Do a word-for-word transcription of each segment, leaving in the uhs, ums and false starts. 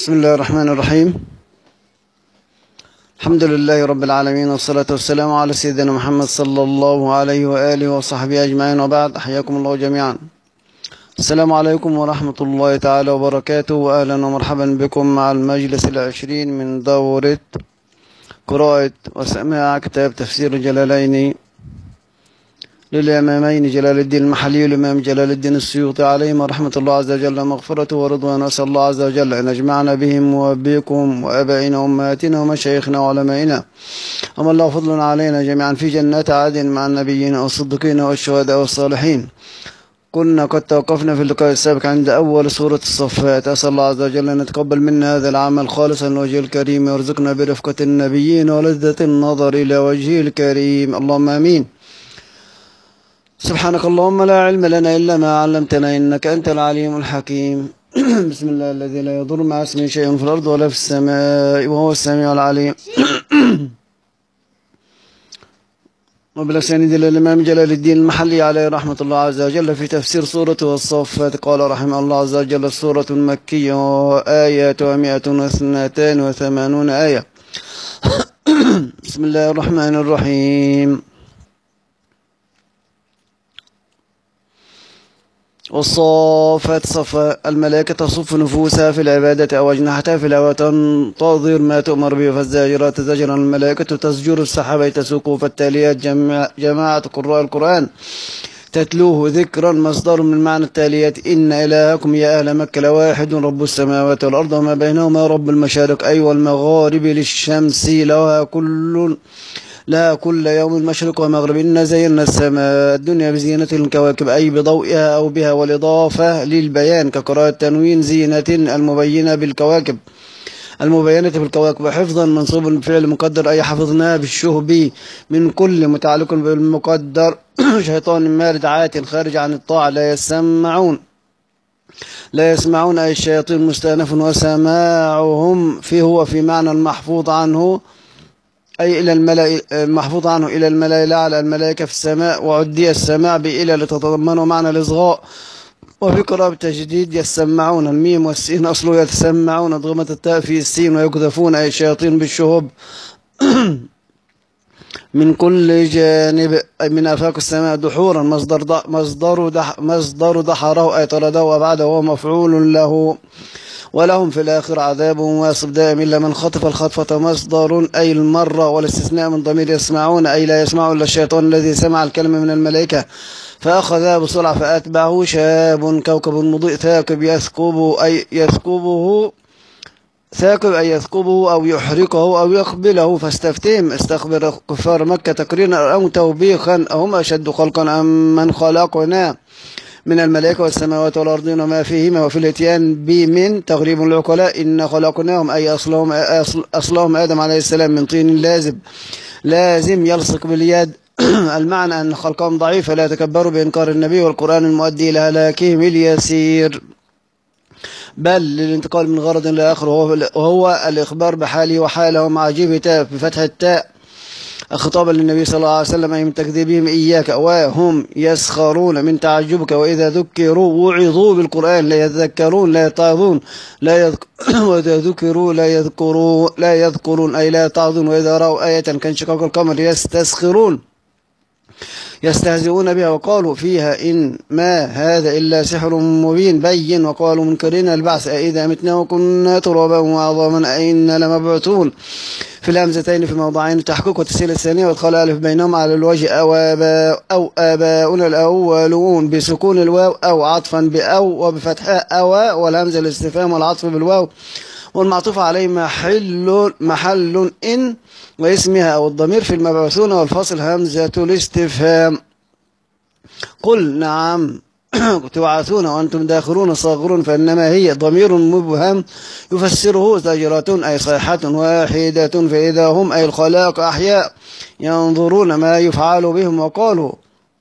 بسم الله الرحمن الرحيم. الحمد لله رب العالمين، والصلاة والسلام على سيدنا محمد صلى الله عليه وآله وصحبه أجمعين، وبعد. حياكم الله جميعا. السلام عليكم ورحمة الله تعالى وبركاته، وأهلا ومرحبا بكم مع المجلس العشرين من دورة قراءة وسماع كتاب تفسير الجلالين للإمامين جلال الدين المحلي والإمام جلال الدين السيوطي عليهم رحمة الله عز وجل مغفرته ورضوانه. أسأل الله عز وجل أن يجمعنا بهم وبكم وأبائنا وأمهاتنا ومشايخنا وعلمائنا، أما الله فضل علينا جميعا في جنات عدن مع النبيين والصديقين والشهداء والصالحين. كنا قد توقفنا في اللقاء السابق عند أول سورة الصفات. أسأل الله عز وجل أن يتقبل منا هذا العمل خالصا لوجهه الكريم، ويرزقنا برفقة النبيين ولذة النظر إلى وجهه الكريم، اللهم آمين. سبحانك اللهم لا علم لنا إلا ما علمتنا إنك أنت العليم الحكيم. بسم الله الذي لا يضر مع اسمه شيء في الأرض ولا في السماء وهو السميع العليم. وبالأسانيد للإمام جلال الدين المحلي عليه رحمة الله عز وجل في تفسير سورة الصفات. قال رحمه الله عز وجل: السورة المكية آياتها مئة واثنتان وثمانون آية. بسم الله الرحمن الرحيم. والصافات صفا، الملائكة تصف نفوسها في العبادة أو أجنحتها في الهواء تنتظر ما تؤمر به، فالزاجرات زجرا، الملائكة تزجر السحابة تسوقه، فالتاليات جماعة قراء القرآن تتلوه ذكرا، مصدر من معنى التاليات: إن إلهكم يا أهل مكة لواحد رب السماوات والأرض وما بينهما رب المشارق أي والمغارب للشمس لها كل لا كل يوم مشرق ومغرب. إن زينا السماء الدنيا بزينة الكواكب أي بضوئها أو بها، والإضافة للبيان كقراءة تنوين زينة المبينة بالكواكب المبينة بالكواكب. حفظا منصوب بالفعل مقدر أي حفظناه بالشهب من كل متعلق بالمقدر. شيطان مارد عات خارج عن الطاعة لا يسمعون لا يسمعون أي الشياطين مستأنف، وسماعهم فيه هو في معنى المحفوظ عنه أي إلى الملائكة، المحفوظ عنه إلى الملائكة على الملائكة في السماء، وعدي السماع بإلى لتتضمن معنى الإصغاء. وفي قراءة تجديد يسمعون، الميم والسين أصله يتسمعون، ضغمة التاء في السين، ويقذفون أي الشياطين بالشهب من كل جانب أي من آفاق السماء دحورا، مصدر دح مصدر دح مصدر دحره أي طرده وبعده هو مفعول له. ولهم في الآخر عذاب واصب دائم إلا من خطف الخطفة، مصدر أي المرة، والاستثناء من ضمير يسمعون أي لا يسمع إلا الشيطان الذي سمع الكلمة من الملائكة فأخذها بسرعة فأتبعه شاب كوكب مضيء ثاقب يثقب أي يثقبه ثاقب أي يثقبه أو يحرقه أو يقبله. فاستفتهم استخبر كفار مكة تقريرا أو توبيخا: أهم أشد خلقا أم من خلقنا من الملائكة والسماوات والأرضين وما فيهما. وفي الاتيان بمن تغريب العقلاء: إن خلقناهم أي أصلهم, أصلهم آدم عليه السلام من طين لازب لازم يلصق باليد. المعنى أن خلقهم ضعيف فلا يتكبروا بإنكار النبي والقرآن المؤدي إلى هلاكهم اليسير، بل للانتقال من غرض لآخر وهو الإخبار بحاله وحاله مع جيب تاء بفتح التاء خطابا للنبي صلى الله عليه وسلم أي من تكذيبهم إياك، وهم يسخرون من تعجبك، وإذا ذكروا وعظوا بالقرآن لا يذكرون لا يتعظون لا يذك... وإذا ذكروا لا يذكرون لا يذكرون أي لا يتعظون، وإذا رأوا آية كانشقاق القمر يستسخرون يستهزئون بها، وقالوا فيها إن ما هذا إلا سحر مبين بين، وقالوا منكرين البعث أئذا متنا وكنا ترابا وعظاما أئنا لمبعوثون في الهمزتين في موضعين تحقيق وتسهيل الثانية وادخال ألف بينهم على الوجه أو آباء أو آباؤنا الأولون بسكون الواو أو عطفا بأو وبفتحها أو، والهمزة الاستفهام والعطف بالواو والمعطوف عليه محل محل إن واسمها أو الضمير في المبعوثون، والفاصل همزة الاستفهام. قل نعم تبعثون وأنتم داخرون صاغرون، فإنما هي ضمير مبهم يفسره زجرة أي صيحة واحدة، فإذا هم أي الخلاق أحياء ينظرون ما يفعل بهم. وقالوا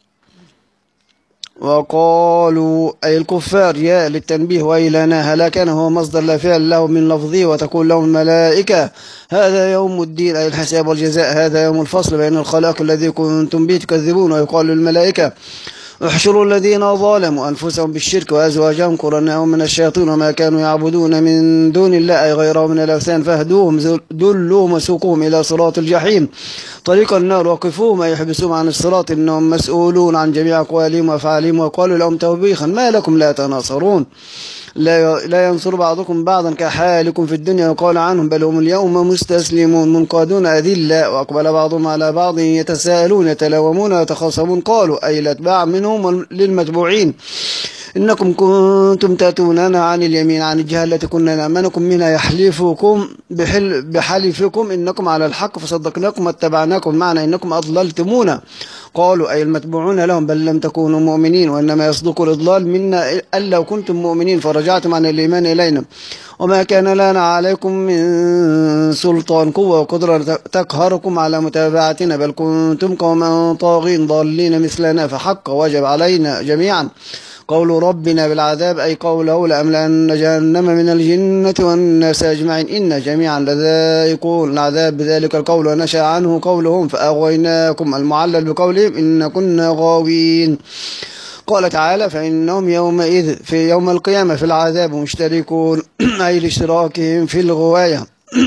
وقالوا أي الكفار يا للتنبيه ويلنا هلاكنا هو مصدر لا فعل له من لفظه، وتقول لهم الملائكة هذا يوم الدين أي الحساب والجزاء، هذا يوم الفصل بين الخلاق الذي كنتم به تكذبون. ويقال للملائكة احشروا الذين ظلموا أنفسهم بالشرك وأزواجهم قرناهم من الشياطين وما كانوا يعبدون من دون الله أي غيره من الأوثان فاهدوهم دلوهم وسوقوهم إلى صراط الجحيم طريق النار وقفوهم أي يحبسوهم عن الصراط إنهم مسؤولون عن جميع أقوالهم وأفعالهم وقالوا لهم توبيخا ما لكم لا تناصرون لا لا ينصر بعضكم بعضا كحالكم في الدنيا وقال عنهم بل هم اليوم مستسلمون منقادون أذلة وأقبل بعضهم على بعض يتساءلون يتلاومون ويتخاصمون قالوا أي الأتباع منهم للمتبوعين إنكم كنتم تأتوننا عن اليمين عن الجهة التي كنا نأمنكم منها يحلفكم بحل بحلفكم إنكم على الحق فصدقناكم واتبعناكم معنى إنكم أضللتمونا قالوا أي المتبوعون لهم بل لم تكونوا مؤمنين وإنما يصدق الإضلال منا أن لو كنتم مؤمنين فرجعتم عن الإيمان إلينا وما كان لنا عليكم من سلطان قوة وقدرة تقهركم على متابعتنا بل كنتم قوما طاغين ضالين مثلنا فحق وجب علينا جميعا قول ربنا بالعذاب أي قوله لأملأن جهنم من الجنة والناس أجمعين إن جميعا لذائقون العذاب بذلك القول ونشأ عنه قولهم فأغويناكم المعلل بقولهم إن كنا غاوين قال تعالى فإنهم يومئذ في يوم القيامة في العذاب مشتركون أي لاشتراكهم في الغواية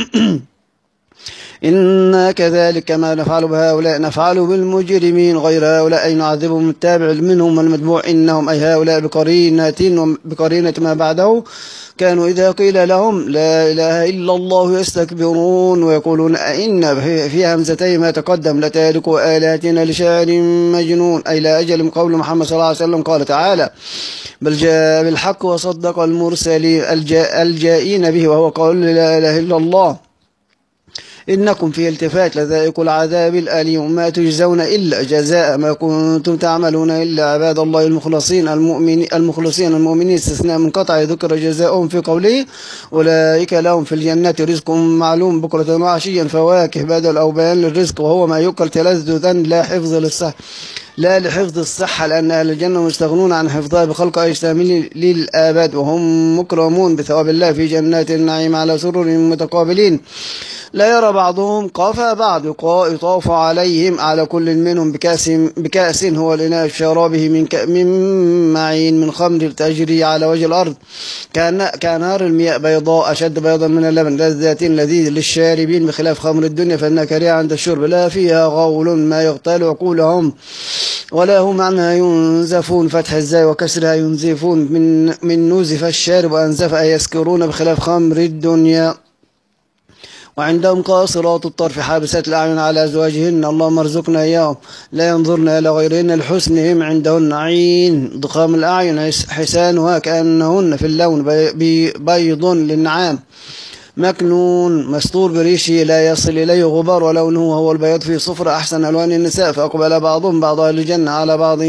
إنا كذلك كما نفعل بهؤلاء نفعل بالمجرمين غير هؤلاء أي نعذبهم التابع منهم والمتبوع إنهم أي هؤلاء بقرينة بقرينة ما بعده كانوا إذا قيل لهم لا إله إلا الله يستكبرون ويقولون أئن في همزتين ما تقدم لتاركوا آلاتنا لشاعر مجنون أي لا أجل من قول محمد صلى الله عليه وسلم قال تعالى بل جاء بالحق وصدق المرسلين الجائين به وهو قول لا إله إلا الله إنكم في التفات لذائق العذاب الأليم ما تجزون إلا جزاء ما كنتم تعملون إلا عباد الله المخلصين المؤمنين المخلصين المؤمنين استثناء من قطع ذكر جزاؤهم في قوله أولئك لهم في الجنة رزق معلوم بكرة وعشيا فواكه بدل أو بيان للرزق وهو ما يؤكل تلذذا لا حفظ للصحة لا لحفظ الصحة لأن أهل الجنة مستغنون عن حفظها بخلق أجسامهم للآباد وهم مكرمون بثواب الله في جنات النعيم على سرر متقابلين لا يرى بعضهم قفا بعض يطاف عليهم على كل منهم بكأس, بكأس هو الإناء شرابه من, من معين من خمر تجري على وجه الأرض كان كنهر المياه بيضاء أشد بيضا من اللبن لذات لذيذ للشاربين بخلاف خمر الدنيا فإنها كريهة عند الشرب لا فيها غول ما يغتال عقولهم ولا هم عنها ينزفون فتح الزاي وكسرها ينزفون من, من نوزف الشارب وأنزف أي يسكرون بخلاف خمر الدنيا وعندهم قاصرات الطرف حابسات الأعين على أزواجهن اللهم ارزقنا إياهم لا ينظرن إلى غيرهن لحسنهم عندهن عين ضخام الأعين حسانها كأنهن في اللون بيض للنعام مكنون مستور بريشه لا يصل إليه غبار ولونه هو البياض في صفر أحسن ألوان النساء فأقبل بعضهم بعض أهل الجنة على بعض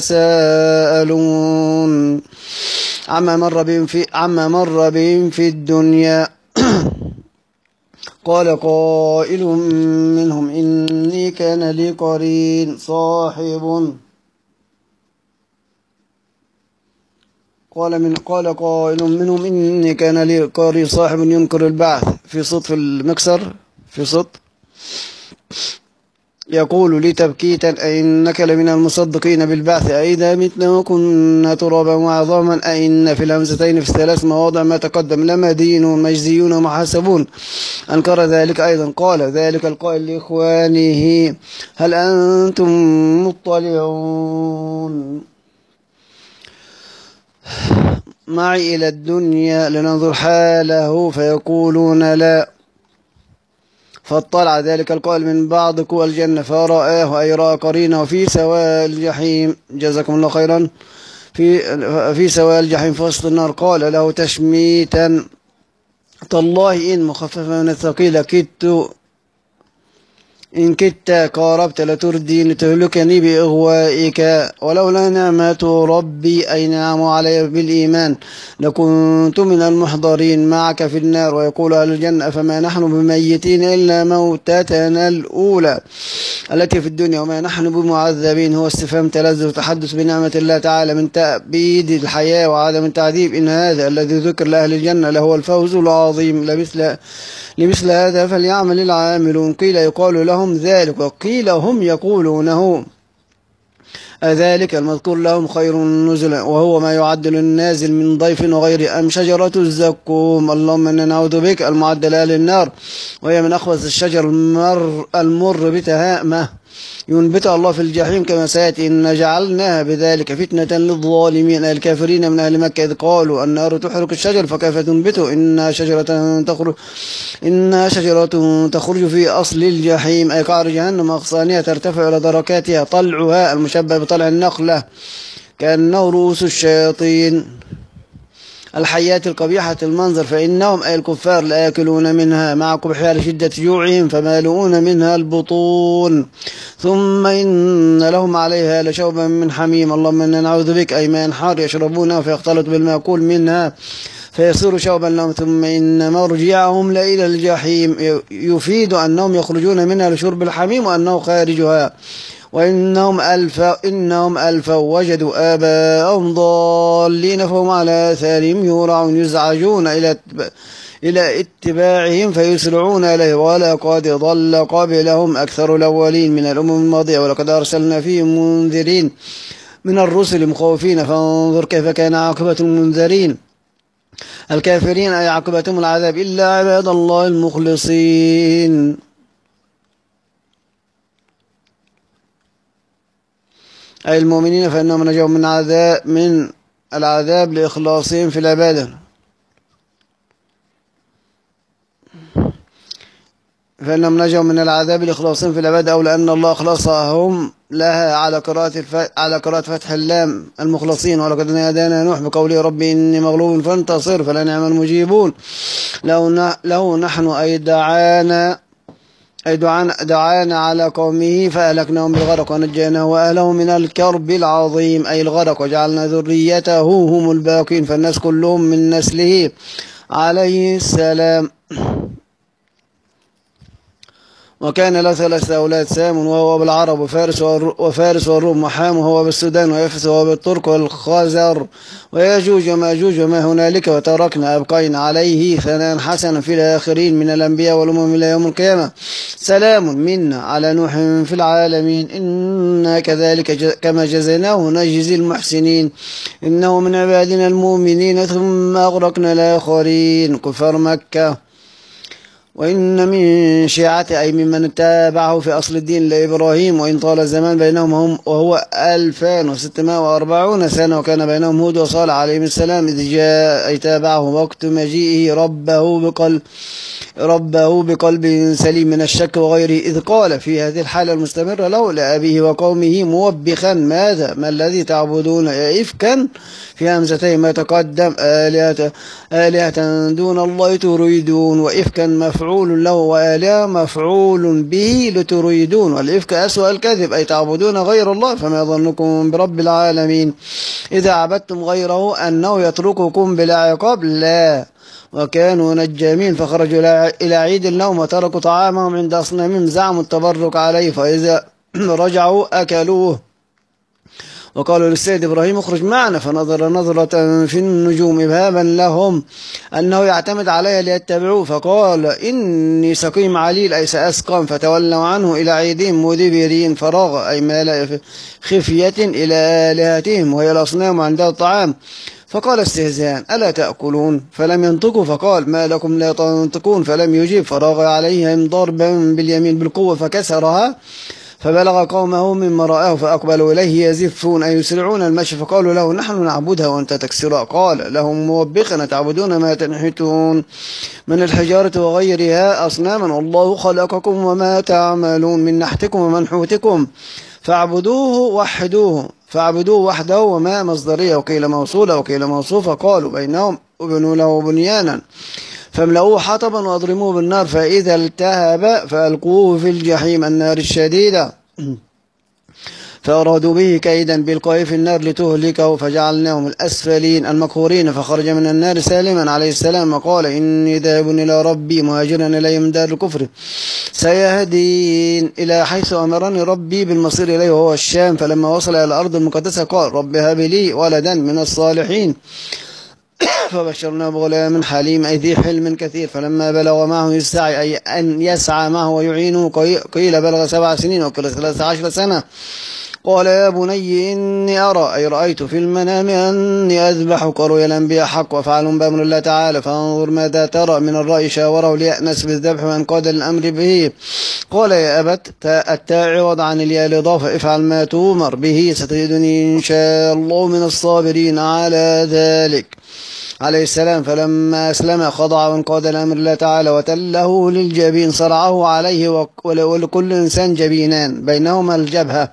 يتساءلون عما مر بهم في عما مر بهم في الدنيا قال قائل منهم إني كان لي قرين صاحب قال من قال قائل منهم إني كان لي قرين صاحب ينكر البعث في صوت في المكسر في صوت يقول لي تبكيتا أئنك لمن المصدقين بالبعث أئذا متنا وكنا ترابا وعظاما أئن في الهمزتين في الثلاث مواضع ما تقدم لمدينون مجزيون ومحاسبون أنكر ذلك أيضا قال ذلك القائل لإخوانه هل أنتم مطلعون معي إلى الدنيا لننظر حاله فيقولون لا فاطلع ذلك القائل من بعض قوى الجنة فرآه أي رأى قرينه في سواء الجحيم جزاكم الله خيرا في في سواء الجحيم في وسط النار قال له تشميتا تالله إن مخففة من الثقيلة كدت إن كدت قاربت لترديني تهلكني بإغوائك ولولا نعمة ربي أي نعم علي بالإيمان لكنت من المحضرين معك في النار ويقول أهل الجنة فما نحن بميتين إلا موتتنا الأولى التي في الدنيا وما نحن بمعذبين هو استفهام تلذذ وتحدث بنعمة الله تعالى من تأبيد الحياة وعدم التعذيب إن هذا الذي ذكر لأهل الجنة لهو الفوز العظيم لمثل لمثل هذا فليعمل العاملون قيل يقال لهم ذلك وقيل هم يقولونه أذلك المذكور لهم خير نزلا وهو ما يعد للنازل من ضيف وغير أم شجرة الزقوم. اللهم إنا نعوذ بك المعدلة للنار وهي من أخبث الشجر المر, المر بتهامة ينبتها الله في الجحيم كما سيأتي. إن جعلناها بذلك فتنة للظالمين الكافرين من أهل مكة إذ قالوا النار تحرق الشجر فكيف تنبته إنها شجرة تخرج إنها شجرة تخرج في أصل الجحيم أي قعر جهنم أغصانها ترتفع إلى دركاتها طلعها المشبه بطلع النخلة كأنه رؤوس الشياطين الحيات القبيحة المنظر فإنهم أي الكفار لا يأكلون منها مع قبحها لشدة جوعهم فمالؤون منها البطون ثم إن لهم عليها لشوبا من حميم. اللهم إنا نعوذ بك أي ماء حار يشربونه فيختلط بالمأكول منها فيصير شوبا لهم ثم إن مرجعهم لإلى الجحيم يفيد أنهم يخرجون منها لشرب الحميم وأنه خارجها. وإنهم ألفوا إنهم ألفوا وجدوا آباءهم ضالين فهم على آثارهم يهرعون يزعجون إلى إلى اتباعهم فيسرعون إليه ولقد ضل قبلهم أكثر الأولين من الأمم الماضية ولقد أرسلنا فيهم منذرين من الرسل مخوفين فانظر كيف كان عاقبة المنذرين الكافرين أي عاقبتهم العذاب إلا عباد الله المخلصين أي المؤمنين فإنهم نجوا من عذاب من العذاب لإخلاصهم في العبادة فإنهم نجوا من العذاب لإخلاصهم في العبادة أو لأن الله أخلصهم لها على قراءة الف... على قراءة فتح اللام المخلصين. ولقد نادانا نوح بقوله ربي إني مغلوب فانتصر فلا نعم المجيبون لو, ن... لو نحن أي دعانا أي دعانا, دعانا على قومه فأهلكناهم بالغرق ونجيناه وأهله من الكرب العظيم أي الغرق وجعلنا ذريته هم الباقين فالناس كلهم من نسله عليه السلام. وكان له ثلاثة أولاد سام وهو بالعرب وفارس وفارس والروم وحام وهو بالسودان ويفث وهو بالترك والخزر ويجوج وماجوج وما هنالك وتركنا أبقينا عليه ثناء حسنا في الآخرين من الأنبياء والأمم إلى يوم القيامة سلام منا على نوح في العالمين إنا كذلك كما جزيناه نجزي المحسنين إنه من عبادنا المؤمنين ثم أغرقنا الآخرين كفار مكة. وإن من شيعته أي ممن تابعه في أصل الدين لإبراهيم وإن طال الزمان بينهم هم وهو ألفان وستمائة وأربعون سنة وكان بينهم هود وصالح عليهم السلام إذ جاء أي تابعه وقت مجيئه ربه بقلب ربه بقلب سليم من الشك وغيره إذ قال في هذه الحالة المستمرة له لأبيه وقومه موبخا ماذا ما الذي تعبدون إفكا في همزتين ما تقدم آلهة, آلهة دون الله تريدون وإفكا مفعول له وآلهة مفعول به لتريدون والإفك أسوأ الكذب أي تعبدون غير الله فما ظنكم برب العالمين إذا عبدتم غيره أنه يترككم بلا عقاب لا وكانوا نجامين فخرجوا إلى عيد لهم وتركوا طعامهم عند أصنامهم زعموا التبرك عليه فإذا رجعوا أكلوه وقالوا للسيد إبراهيم اخرج معنا فنظر نظرة في النجوم إبهاما لهم أنه يعتمد عليها ليتبعوه فقال إني سقيم عليل أي سأسقم فتولوا عنه إلى عيدهم مدبرين فراغ أي مال خفية إلى آلهتهم وهي الأصنام عندها الطعام فقال استهزاء ألا تأكلون فلم ينطقوا فقال ما لكم لا تنطقون فلم يجيب فراغ عليهم ضربا باليمين بالقوة فكسرها فبلغ قومه مما رآه فأقبلوا إليه يزفون أي يسرعون المشي فقالوا له نحن نعبدها وأنت تكسرها قال لهم موبخا تعبدون ما تنحتون من الحجارة وغيرها أصناما والله خلقكم وما تعملون من نحتكم ومنحوتكم فاعبدوه وحدوه فاعبدوه وحده وما مصدرية وقيل موصولة وقيل موصوفة قالوا بينهم وبنوا له بنيانا فاملؤوه حطبا واضرموه بالنار فإذا التهب فألقوه في الجحيم النار الشديدة فأرادوا به كيدا بالقاء في النار لتهلكه فجعلناهم الأسفلين المقهورين فخرج من النار سالما عليه السلام وقال إني ذاهب إلى ربي مهاجرا إليه من دار الكفر سيهدين إلى حيث أمرني ربي بالمصير إليه وهو الشام فلما وصل إلى الأرض المقدسة قال رب هب لي ولدا من الصالحين فبشرناه بغلام حليم أي ذي حلم كثير فلما بلغ معه السعي أي أن يسعى معه ويعينه قيل بلغ سبع سنين وقيل ثلاث عشر سنة قال يا بني إني أرى أي رأيت في المنام أني أذبحك. رؤيا الأنبياء حق وفعل بأمر الله تعالى، فانظر ماذا ترى. من الرأي شاوره ليأنس بالذبح وانقاد الأمر به. قال يا أبت التاء عوض عن الياء الإضافة، افعل ما تؤمر به ستجدني إن شاء الله من الصابرين على ذلك عليه السلام. فلما أسلم خضع وانقاد الأمر الله تعالى وتله للجبين، صرعه عليه ولكل إنسان جبينان بينهما الجبهة،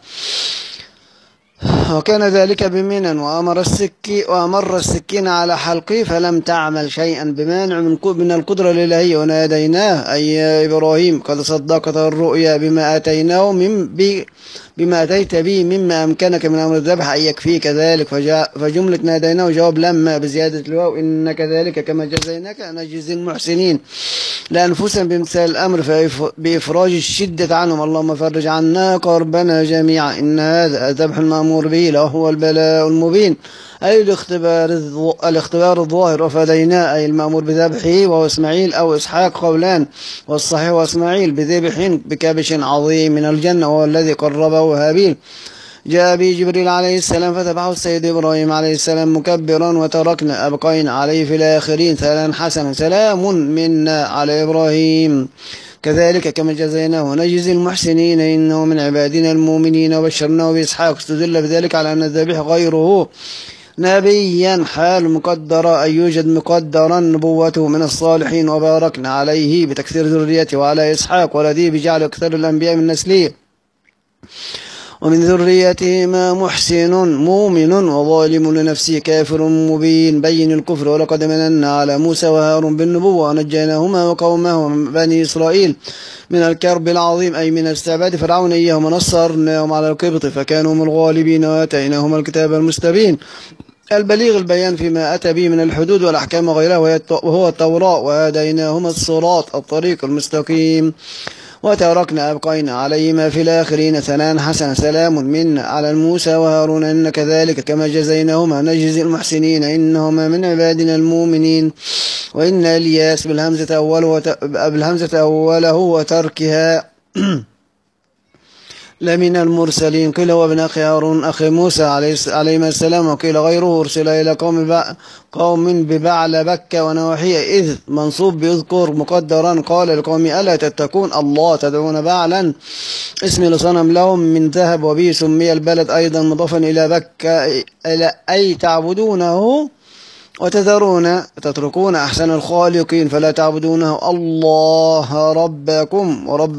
وكان ذلك بمنى. وأمر السكين وأمر السكين على حلقه فلم تعمل شيئا بمانع من القدرة الإلهية. وناديناه أي يا إبراهيم قد صدقت الرؤيا بما أتيناه من بي بما أتيت به مما أمكنك من أمر الذبح أن يكفيك ذلك. فجملة ناديناه جواب لما بزيادة الواو، إن كذلك كما جزيناك نجزي المحسنين لأنفسهم بامتثال الأمر بإفراج الشدة عنهم. اللهم فرج عنا كربنا جميعا، إن هذا الذبح المأمور به لهو البلاء المبين، أي الاختبار, الاختبار الظاهر. وفديناه أي المأمور بذبحه وهو إسماعيل أو إسحاق قولان، والصحيح وإسماعيل بذبح بكبش عظيم من الجنة وهو الذي قربه هابيل. جاء به جبريل عليه السلام فذبحه السيد إبراهيم عليه السلام مكبرا، وتركنا أبقين عليه في الآخرين ثلاثا حسنا سلام منا على إبراهيم كذلك كما جزيناه نجزي المحسنين إنه من عبادنا المؤمنين. وبشرناه بإسحاق، استدل بذلك على أن الذبيح غيره نبيا حال مقدرة أي يوجد مقدرا نبوته من الصالحين. وباركنا عليه بتكثير ذريته وعلى إسحاق ولديه بجعل أكثر الأنبياء من نسله، ومن ذريتهما محسن مؤمن وظالم لنفسه كافر مبين بين الكفر. ولقد مننا على موسى وهارون بالنبوة ونجيناهما وقومهما بني إسرائيل من الكرب العظيم أي من استعباد فرعون إياهم، ونصرناهم على القبط فكانوا هم الغالبين، وآتيناهم الكتاب المستبين البليغ البيان فيما أتى به من الحدود والأحكام وغيرها وهو التوراة، وهديناهما الصراط الطريق المستقيم. وتركنا أبقينا عليهما في الآخرين ثناء حسنا سلام منا على موسى وهارون إن كذلك كما جزيناهما نجزي المحسنين إنهما من عبادنا المؤمنين. وإن إلياس بالهمزة أوله, وت... بالهمزة أوله وتركها لمن المرسلين. قيل هو ابن أخي هارون أخي موسى عليه السلام، وقيل غيره أرسل إلى قوم بع... قوم ببعل بكة ونواحيه، إذ منصوب بيذكر مقدرا. قال لقوم ألا تتقون الله تدعون بعلا اسم لصنم لهم من ذهب، وبه سمي البلد أيضا مضافا إلى بكة أي تعبدونه وتذرون تتركون أحسن الخالقين فلا تعبدونه الله ربكم ورب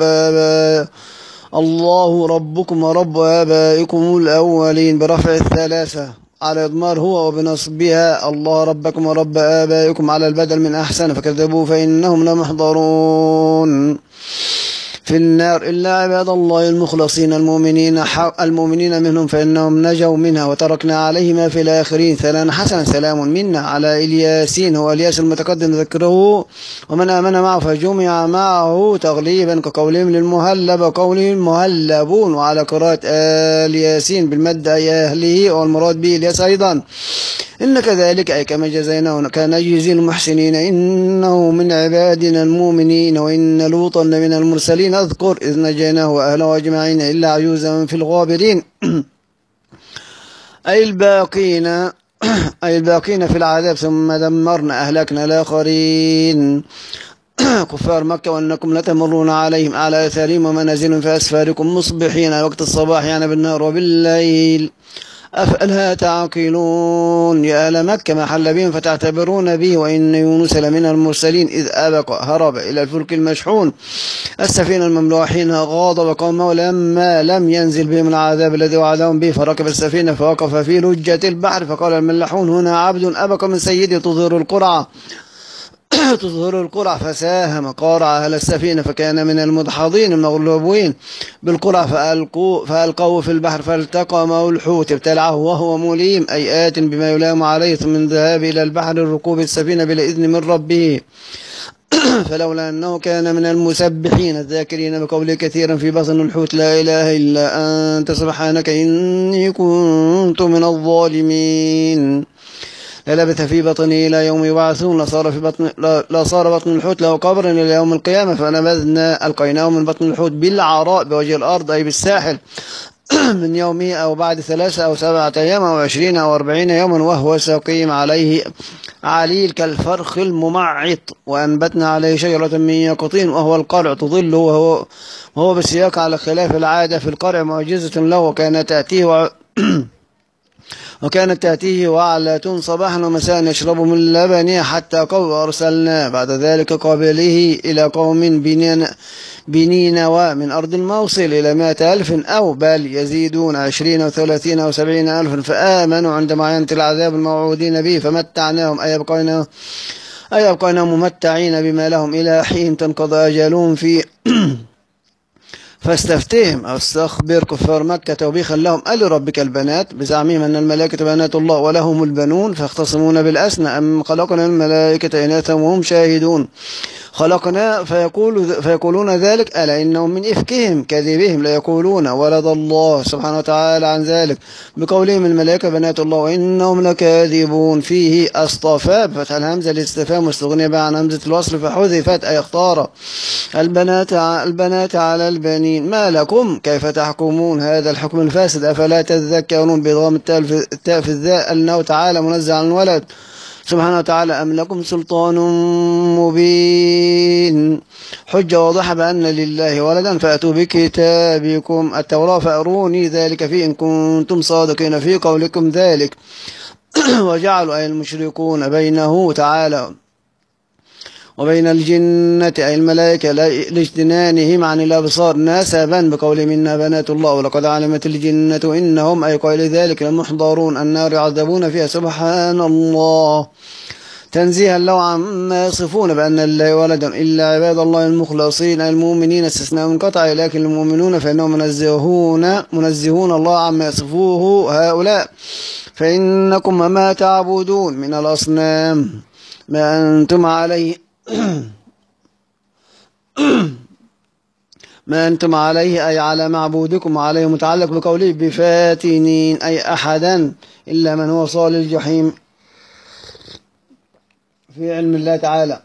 الله ربكم ورب آبائكم الأولين برفع الثلاثة على إضمار هو، وبنصبها الله ربكم ورب آبائكم على البدل من أحسن فكذبوا فإنهم لمحضرون في النار إلا عباد الله المخلصين المؤمنين المؤمنين منهم فإنهم نجوا منها. وتركنا عليهما في الآخرين ثلاثا حسنا سلام منا على إلياسين هو إلياس المتقدم ذكره ومن آمن معه فجمع معه تغليبا كقولهم للمهلب وقوله المهلبون، وعلى قراءة آل ياسين بالمد أي أهله والمراد به إلياس أيضا. إن كذلك أي كما جزيناه كان يجزي المحسنين إنه من عبادنا المؤمنين. وإن لوطا من المرسلين أذكر إذ نجيناه وأهله أجمعين إلا عجوزا في الغابرين أي الباقين أي الباقين في العذاب ثم دمرنا أهلكنا الآخرين كفار مكة وأنكم لتمرون عليهم على آثارهم ومنازل في أسفاركم مصبحين وقت الصباح يعني بالنهار وبالليل أفألها تعقلون يا أهل مكة ما حل بهم فتعتبرون به. وإن يونس لمن المرسلين إذ أبق هرب إلى الفلك المشحون السفينة المملوءة حينها غاضب قومه لما لم ينزل بهم العذاب الذي وعدهم به، فركب السفينة فوقف في لجة البحر فقال الملاحون هنا عبد أبق من سيدي تظهر القرعة تظهر القرع فساهم قارع أهل السفينة فكان من المدحضين المغلوبين بالقرع فألقوا فألقوه في البحر فالتقمه الحوت ابتلعه وهو مليم أي آت بما يلام عليه من الذهاب إلى البحر ركوب السفينة بالإذن من ربه فلولا أنه كان من المسبحين الذاكرين بقوله كثيرا في بطن الحوت لا إله إلا أنت سبحانك إني كنت من الظالمين للبث في بطنه إلى يوم يبعثون لصار في بطن لصار بطن الحوت له قبرا إلى يوم القيامة فنبذنا ألقيناه من بطن الحوت بالعراء بوجه الأرض أي بالساحل من يومه أو بعد ثلاثة أو سبعة أيام أو عشرين أو أربعين يوما وهو سقيم عليه عليل كالفرخ الممعط. وأنبتنا عليه شجرة من يقطين وهو القرع تظل وهو, وهو بالسياق على خلاف العادة في القرع معجزة له. وكانت تأتيه و... وكانت تأتيه وعلة صباحا ومساء يشرب من لبنها حتى قول أرسلنا بعد ذلك قابله إلى قوم بنين بنينوى من أرض الموصل إلى مائة ألف أو بل يزيدون عشرين وثلاثين أو سبعين ألفا فآمنوا عندما ينتهي العذاب الموعودين به فمتعناهم أي يبقينا أي يبقينا ممتعين بما لهم إلى حين تنقضي أجلهم فيه. فاستفتهم أو استخبر كفار مكة توبيخا لهم ألربك البنات بزعمهم أن الملائكة بنات الله ولهم البنون فيختصمون بالأسنى أم خلقنا الملائكة إناثا وهم شاهدون خلقنا فيقول فيقولون ذلك ألا إنهم من إفكهم كذبهم ليقولون ولد الله سبحانه وتعالى عن ذلك بقولهم الملائكة بنات الله وإنهم لكاذبون. فيه أصطفى بفتح الهمزة الاستفهام واستغني عن همزة الوصل فحذفت أي اختار البنات البنات على البنين. ما لكم كيف تحكمون هذا الحكم الفاسد أفلا تذكرون بضم التاء في الذاء أنه تعالى منزه عن الولد سبحانه وتعالى أم لكم سلطان مبين حجة واضحة بأن لله ولدا فأتوا بكتابكم التوراة فأروني ذلك فيه إن كنتم صادقين في قولكم ذلك. وجعلوا أي المشركون بينه تعالى وبين الجنة أي الملائكة لاجتنانهم عن الأبصار نسبا بقول منا بنات الله ولقد علمت الجنة إنهم أي قول ذلك لمحضرون النار يعذبون فيها سبحان الله تنزيها له عما يصفون بأن الله ولدا إلا عباد الله المخلصين المؤمنين استثناء منقطع لكن المؤمنون فإنهم منزهون منزهون الله عما يصفوه هؤلاء. فإنكم ما تعبدون من الأصنام ما أنتم عليه ما أنتم عليه أي على معبودكم وعليه متعلق بقوله بفاتنين أي أحدا إلا من هو صال الجحيم في علم الله تعالى.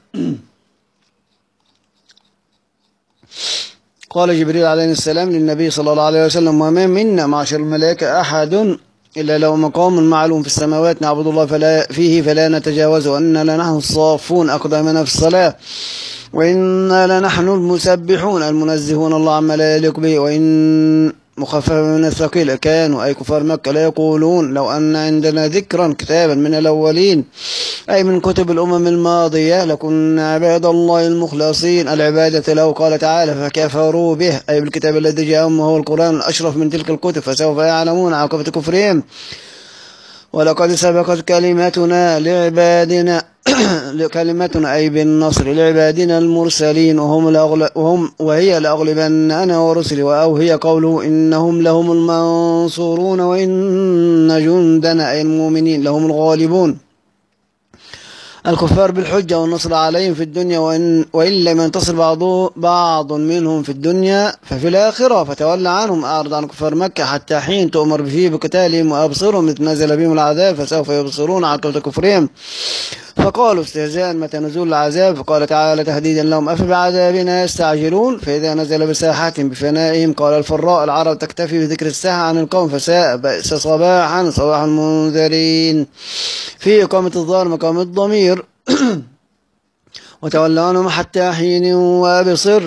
قال جبريل عليه السلام للنبي صلى الله عليه وسلم وما منا معشر الملائكة أحد إلا له مقام معلوم في السماوات نعبد الله فلا فيه فلا نتجاوز وإنا لنحن الصافون أقدامنا في الصلاة وإنا لنحن المسبحون المنزهون الله عما لا يليق به. وإن مخففة من الثقيل كانوا أي كفار مكة لا يقولون لو أن عندنا ذكرا كتابا من الأولين أي من كتب الأمم الماضية لكنا عباد الله المخلصين العبادة له. قال تعالى فكفروا به أي بالكتاب الذي جاءهم وهو القرآن الأشرف من تلك الكتب فسوف يعلمون عاقبة كفرهم. ولقد سبقت كلمتنا لعبادنا كلمتنا أي بالنصر لعبادنا المرسلين وهم وهم وهي لأغلبن أنا ورسلي أو هي قوله إنهم لهم المنصورون وإن جندنا أي المؤمنين لهم الغالبون. الكفار بالحجة والنصر عليهم في الدنيا وإن, وإن لم ينتصر بعض بعض منهم في الدنيا ففي الآخرة فتولى عنهم أعرض عن كفار مكة حتى حين تؤمر فيه بقتالهم وأبصرهم إذ نزل بهم العذاب فسوف يبصرون عاقبة كفرهم. فقالوا استهزاء متى نزول العذاب فقال تعالى تهديدا لهم أفبعذابنا يستعجلون فإذا نزل بساحتهم بفنائهم قال الفراء العرب تكتفي بذكر الساحة عن القوم فساء بئس صباحا صباح المنذرين في إقامة الظاهر مقام الضمير وتولى عنهم حتى حين وابصر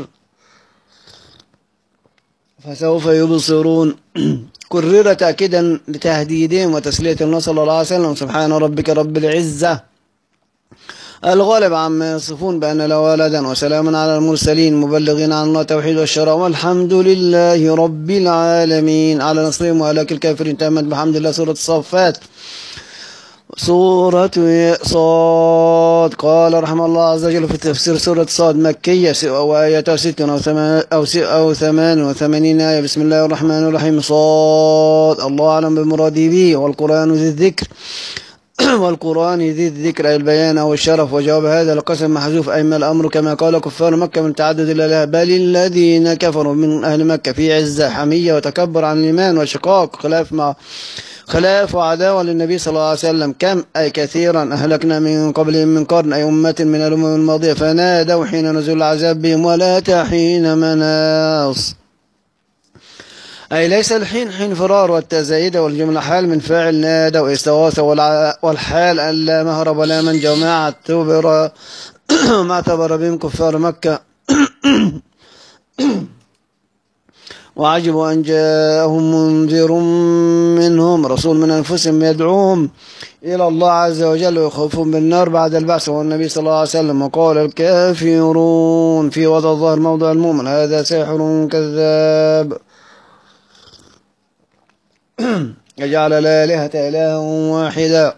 فسوف يبصرون كرر تأكيدا لتهديدهم وتسلية النبي صلى الله عليه وسلم سبحان ربك رب العزة الغالب عما يصفون بأن له ولدا وسلام على المرسلين مبلغين عن الله توحيد والشرع والحمد لله رب العالمين على نصرهم وهلاك الكافرين. تمت بحمد الله سورة الصفات. سورة صاد قال رحمه الله عز وجل في تفسير سورة صاد مكية وآياتها ست أو ثمان أو, أو ثمان وثمانين آية. بسم الله الرحمن الرحيم صاد الله أعلم بمراده به والقرآن ذي الذكر والقرآن ذي الذكر أي البيان أو الشرف. وجواب هذا القسم محذوف أي ما الأمر كما قال كفار مكة من تعدد الإله بل الذين كفروا من أهل مكة في عزة حمية وتكبر عن الإيمان وشقاق خلاف مع خلاف وعداوة للنبي صلى الله عليه وسلم كم أي كثيرا أهلكنا من قبلهم من قرن أي أمة من الأمم الماضية فنادوا حين نزول العذاب بهم ولا حين مناص أي ليس الحين حين فرار والتزايد والجملة حال من فاعل نادى واستغاث، والحال أن لا مهرب ولا من جماعة اعتبر ما اعتبر بهم كفار مكة وعجبوا أن جاءهم منذر منهم رسول من أنفسهم يدعوهم إلى الله عز وجل ويخوفهم بالنار بعد البعث والنبي صلى الله عليه وسلم. وقال الكافرون في وضع الظاهر موضع المؤمن هذا ساحر كذاب يجعل الآلهة إلها واحدا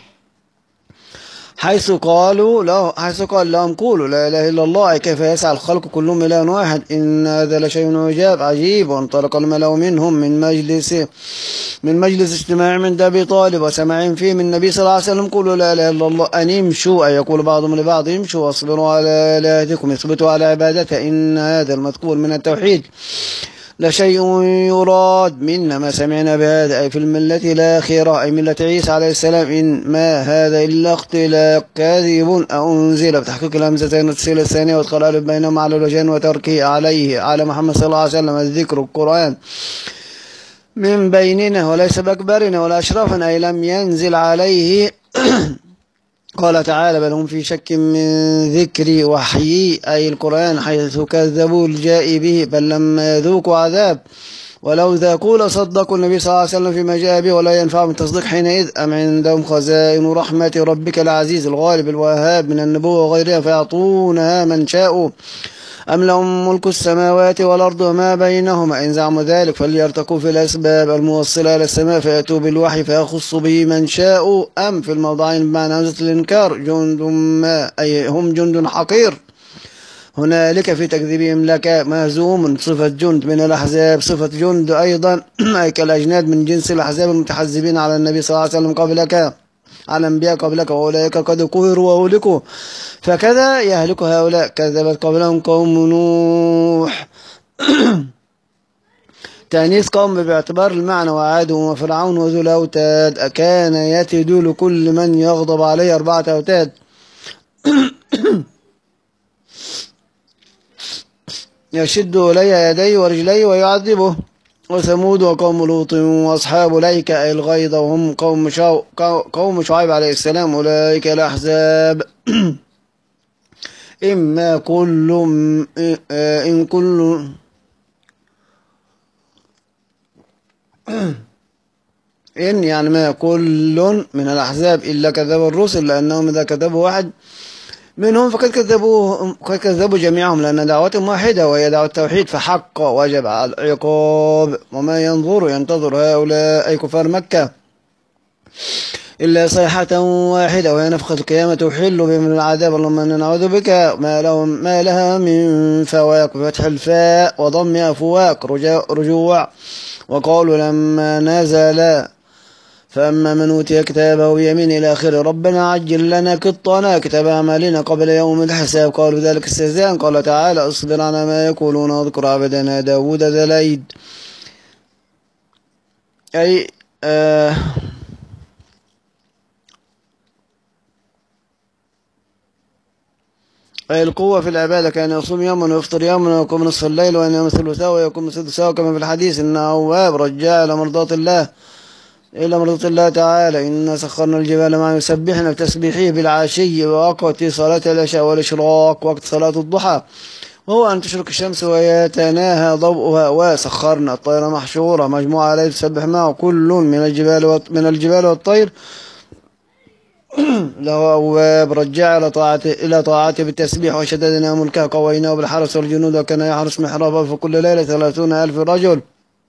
حيث قالوا له حيث قال لهم قولوا لا إله إلا الله، كيف يسعى الخلق كلهم إله واحد إن هذا لشيء عجاب عجيب. وانطلق الملأ منهم من مجلس من مجلس اجتماع من أبي طالب وسمعهم فيه من النبي صلى الله عليه وسلم قولوا لا إله إلا الله أن امشوا، أي يقول بعضهم لبعض امشوا واصبروا على آلهتكم اثبتوا على عبادته إن هذا المذكور من التوحيد لشيء يراد منا ما سمعنا بهذا، أي في الملة الآخرة أي ملة عيسى عليه السلام، إن ما هذا إلا اختلاق كاذب أو أنزل بتحقيق الهمزتين والتسهيل الثانية وادخال ألف بينهما على الوجهين وتركه عليه على محمد صلى الله عليه وسلم الذكر القرآن من بيننا وليس بأكبرنا ولا أشرفنا، أي لم ينزل عليه قال تعالى بل هم في شك من ذكري وحيي أي القرآن حيث كذبوا الجاء به بل لما يذوقوا عذاب ولو ذاقوا لصدقوا النبي صلى الله عليه وسلم فيما جاء به ولا ينفعهم التصديق حينئذ. أم عندهم خزائن رحمة ربك العزيز الغالب الوهاب من النبوة وغيرها فيعطونها من شاءوا أم لهم ملك السماوات والأرض وما بينهما إن زعموا ذلك فليرتقوا في الأسباب الموصلة إلى السماء فيأتوا بالوحي فيخص به من شاء. أم في الموضعين بمعنى همزة الإنكار جند ما أي هم جند حقير هنالك في تكذيبهم لك مهزوم صفة جند من الأحزاب صفة جند أيضا أي كالأجناد من جنس الأحزاب المتحزبين على النبي صلى الله عليه وسلم قبلك على الأنبياء قبلك وأولئك قد قهروا وأهلكوا فكذا يهلك هؤلاء كذبت قبلهم قوم نوح تأنيث قوم باعتبار المعنى وعاد وفرعون وذو الأوتاد أكان يتد لكل من يغضب عليه أربعة أوتاد يشد إلي يديه ورجليه ويعذبه. وثمود وقوم لوط وأصحاب ليك أي الغيض وهم قوم شو قوم شعيب عليه السلام أولئك الأحزاب إما كل إن كل إن يعني ما كل من الأحزاب إلا كذب الرسل لأنهم إذا كذبوا واحد منهم فقد كذبوا قد كذبوا جميعهم لأن دعوتهم واحدة وهي دعوة التوحيد فحق وجب على العقاب. وما ينظر ينتظر هؤلاء أي كفار مكة إلا صيحة واحدة وهي نفخة القيامة تحل بهم من العذاب اللهم إنا نعوذ بك ما لهم ما لها من فواك بفتح الفاء وضمها فواك رجوع. وقالوا لما نزل فأما من أوتي كتابه بيمين إلى آخره ربنا عجل لنا قطنا كتاب أعمالنا قبل يوم الحساب قالوا ذلك استهزاء قال تعالى اصبر على ما يقولون واذكر عبدنا داود ذا الأيد أي آه أي القوة في العبادة كان يصوم يوما ويفطر يوما ويقوم نصف الليل وأن يوم ثلثاء ويقوم سدساء كما في الحديث إنه أواب رجاء إلى مرضاة الله إلى مرضاة الله تعالى إنا سخرنا الجبال معه يسبحنا بتسبيحه بالعشي ووقت صلاة العشاء والإشراق وقت صلاة الضحى وهو أن تشرق الشمس ويتناهى ضوءها وسخرنا الطير محشورة مجموعة عليه تسبح معه كل من الجبال من الجبال والطير له أواب رجع إلى طاعته إلى طاعته بالتسبيح وشددنا ملكه قويناه بالحرس والجنود وكان يحرس محرابا في كل ليلة ثلاثون ألف رجل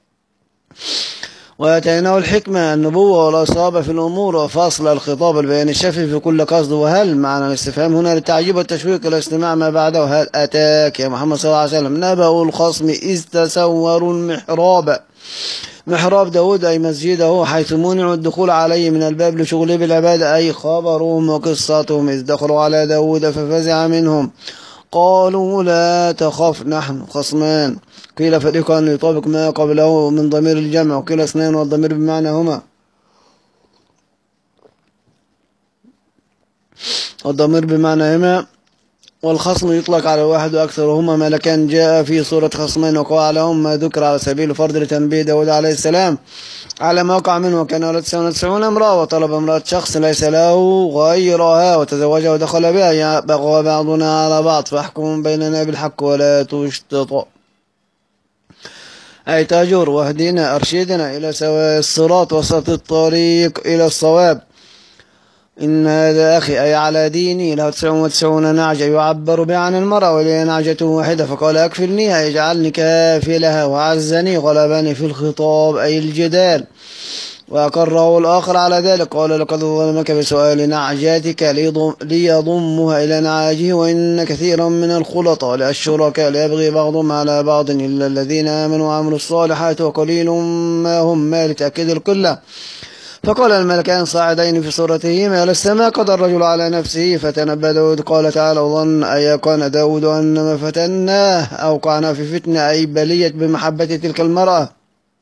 وآتيناه الحكمة النبوة والأصابة في الأمور وفصل الخطاب البيان الشفي في كل قصد. وهل معنى الاستفهام هنا للتعجيب والتشويق إلى استماع ما بعده هل أتاك يا محمد صلى الله عليه وسلم نبأ الخصم إذ تسوروا المحراب محراب داود أي مسجده حيث منعوا الدخول عليه من الباب لشغله بالعبادة أي خبرهم وقصتهم إذ دخلوا على داود ففزع منهم قالوا لا تخف نحن خصمان قيل فريقان يطابق ما قبله من ضمير الجمع وقيل اثنين والضمير بمعنى هما والضمير بمعنى هما والخصم يطلق على الواحد وأكثر، وهما ملكان جاء في صورة خصمين وقع لهم ما ذكر على سبيل الفرض لتنبيه داود عليه السلام على ما وقع منه. وكان له تسعون وتسعون امرأة، وطلب امرأة شخص ليس له غيرها وتزوجها ودخل بها، بغى بعضنا على بعض فاحكم بيننا بالحق ولا تشتط، أي تجر واهدنا أرشدنا إلى سواء الصراط وسط الطريق إلى الصواب. إن هذا أخي أي على ديني له تسعون وتسعون نعجة يعبر بها عن المرأة ولي نعجة واحدة، فقال أكفلنيها يجعلني كافلها، وعزني غلبني في الخطاب أي الجدال، وأقره الآخر على ذلك قال لقد ظلمك بسؤال نعجاتك ليضمها إلى نعاجه، وإن كثيرا من الخلطاء للشركاء ليبغي بعضهم على بعض إلا الذين آمنوا وعملوا الصالحات وقليل ما هم، ما لتأكيد القلة. فقال الملكان صاعدين في صورتهما إلى السماء قد الرجل على نفسه فتنبأ داود. قال تعالى وظن أيقان داود أنما فتناه أوقعنا في فتنة أي بليت بمحبة تلك المرأة،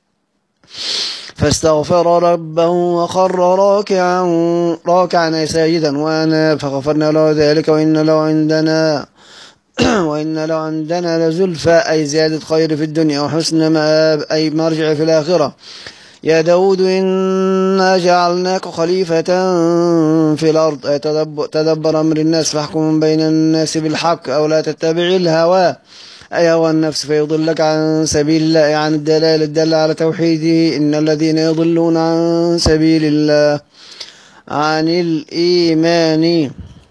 فاستغفر ربه وخر راكعا راكعا ساجدا وأنا فغفرنا له ذلك وإن له عندنا وإن له عندنا لزلفى أي زيادة خير في الدنيا وحسن مآب أي مرجع في الآخرة. يا داود إنا جعلناك خليفة في الأرض أي تدبر أمر الناس فاحكم بين الناس بالحق أو لا تتبع الهوى أي هوى النفس فيضلك عن سبيل الله، عن الدلالة الدالة على توحيده. إن الذين يضلون عن سبيل الله عن الإيمان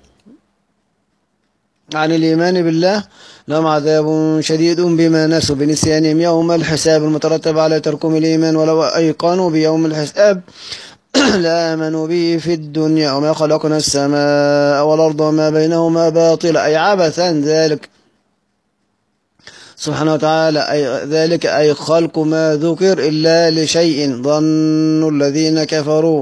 عن الإيمان بالله لهم عذاب شديد بما نسوا بنسيانهم يوم الحساب المترتب على تركهم الإيمان، ولو أيقنوا بيوم الحساب لآمنوا به في الدنيا. وما خلقنا السماء والأرض وما بينهما باطلا أي عبثا ذلك سبحانه وتعالى، أي ذلك أي خلق ما ذكر إلا لشيء ظن الذين كفروا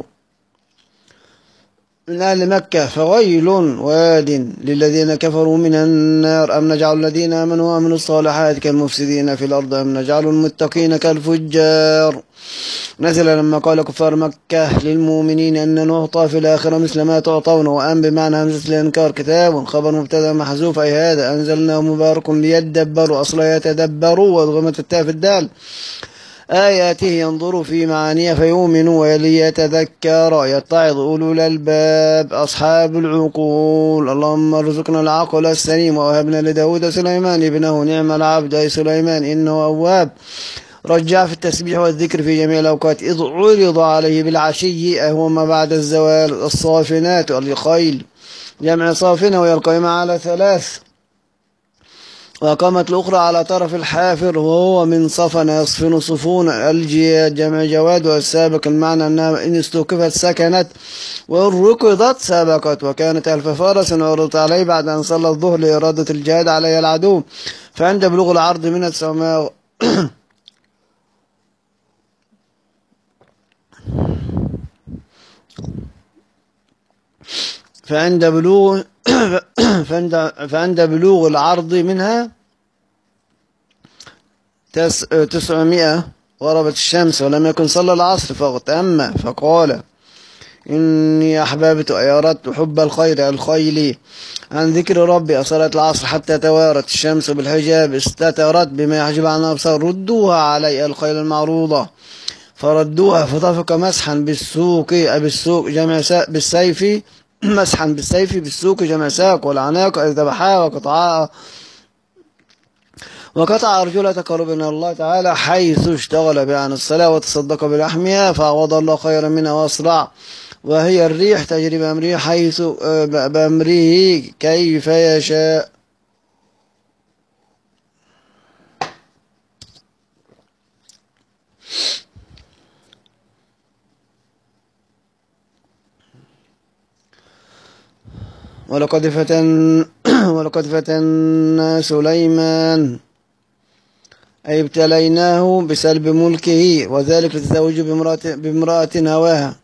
من أهل مكة فويل واد للذين كفروا من النار. أم نجعل الذين آمنوا وعملوا الصالحات كالمفسدين في الأرض أم نجعل المتقين كالفجار. نزل لما قال كفار مكة للمؤمنين أن نعطى في الآخرة مثل ما تعطون، وأم بمعنى همزة الإنكار كتاب خبر مبتدا محذوف أي هذا أنزلناه مبارك ليدبروا أصلا يتدبروا وضغمة التاء في الدال آياته ينظروا في معانيه فيؤمنوا وليتذكر يتعظ أولو الألباب أصحاب العقول. اللهم ارزقنا العقل السليم ووهبنا لداود سليمان ابنه نعم العبد أي سليمان إنه أواب رجع في التسبيح والذكر في جميع الأوقات إذ عرض عليه بالعشي أي هو ما بعد الزوال. الصافنات الخيل جمع صافنة وهي القائمة على ثلاث وقامت الأخرى على طرف الحافر وهو من صفن يصفن صفون. الجياد جمع جواد والسابق المعنى أنها إن استوقفت سكنت وإن ركضت سبقت. وكانت ألف فارس عرضت عليه بعد أن صلى الظهر لإرادة الجهاد عليه العدو، فعند بلوغ العرض من السماء فعند بلوغ فعند, فعند بلوغ العرض منها تس تسعمائة غربت الشمس ولم يكن صلى العصر فاغتم فقال إني أحببت أي أردت حب الخير الخيل عن ذكر ربي أصلة العصر حتى توارت الشمس بالحجاب استترت بما يحجب عن الأبصار ردوها علي الخيل المعروضة فردوها فطفق مسحا بالسوق بالسوق جمع بالسيف مسحا بالسيف بالسوق جمع ساق والعناق إذ ذبحها وقطعها وقطع أرجلها تقربا إلى الله تعالى حيث اشتغل بها عن الصلاة وتصدق بلحمها فعوض الله خيرا منها وأسرع. وهي الريح تجري بأمره حيث بأمره كيف يشاء. ولقد فتن ولقد فتنا سليمان أي ابتليناه بسلب ملكه وذلك لتزوج بامرأة, بامرأة هواها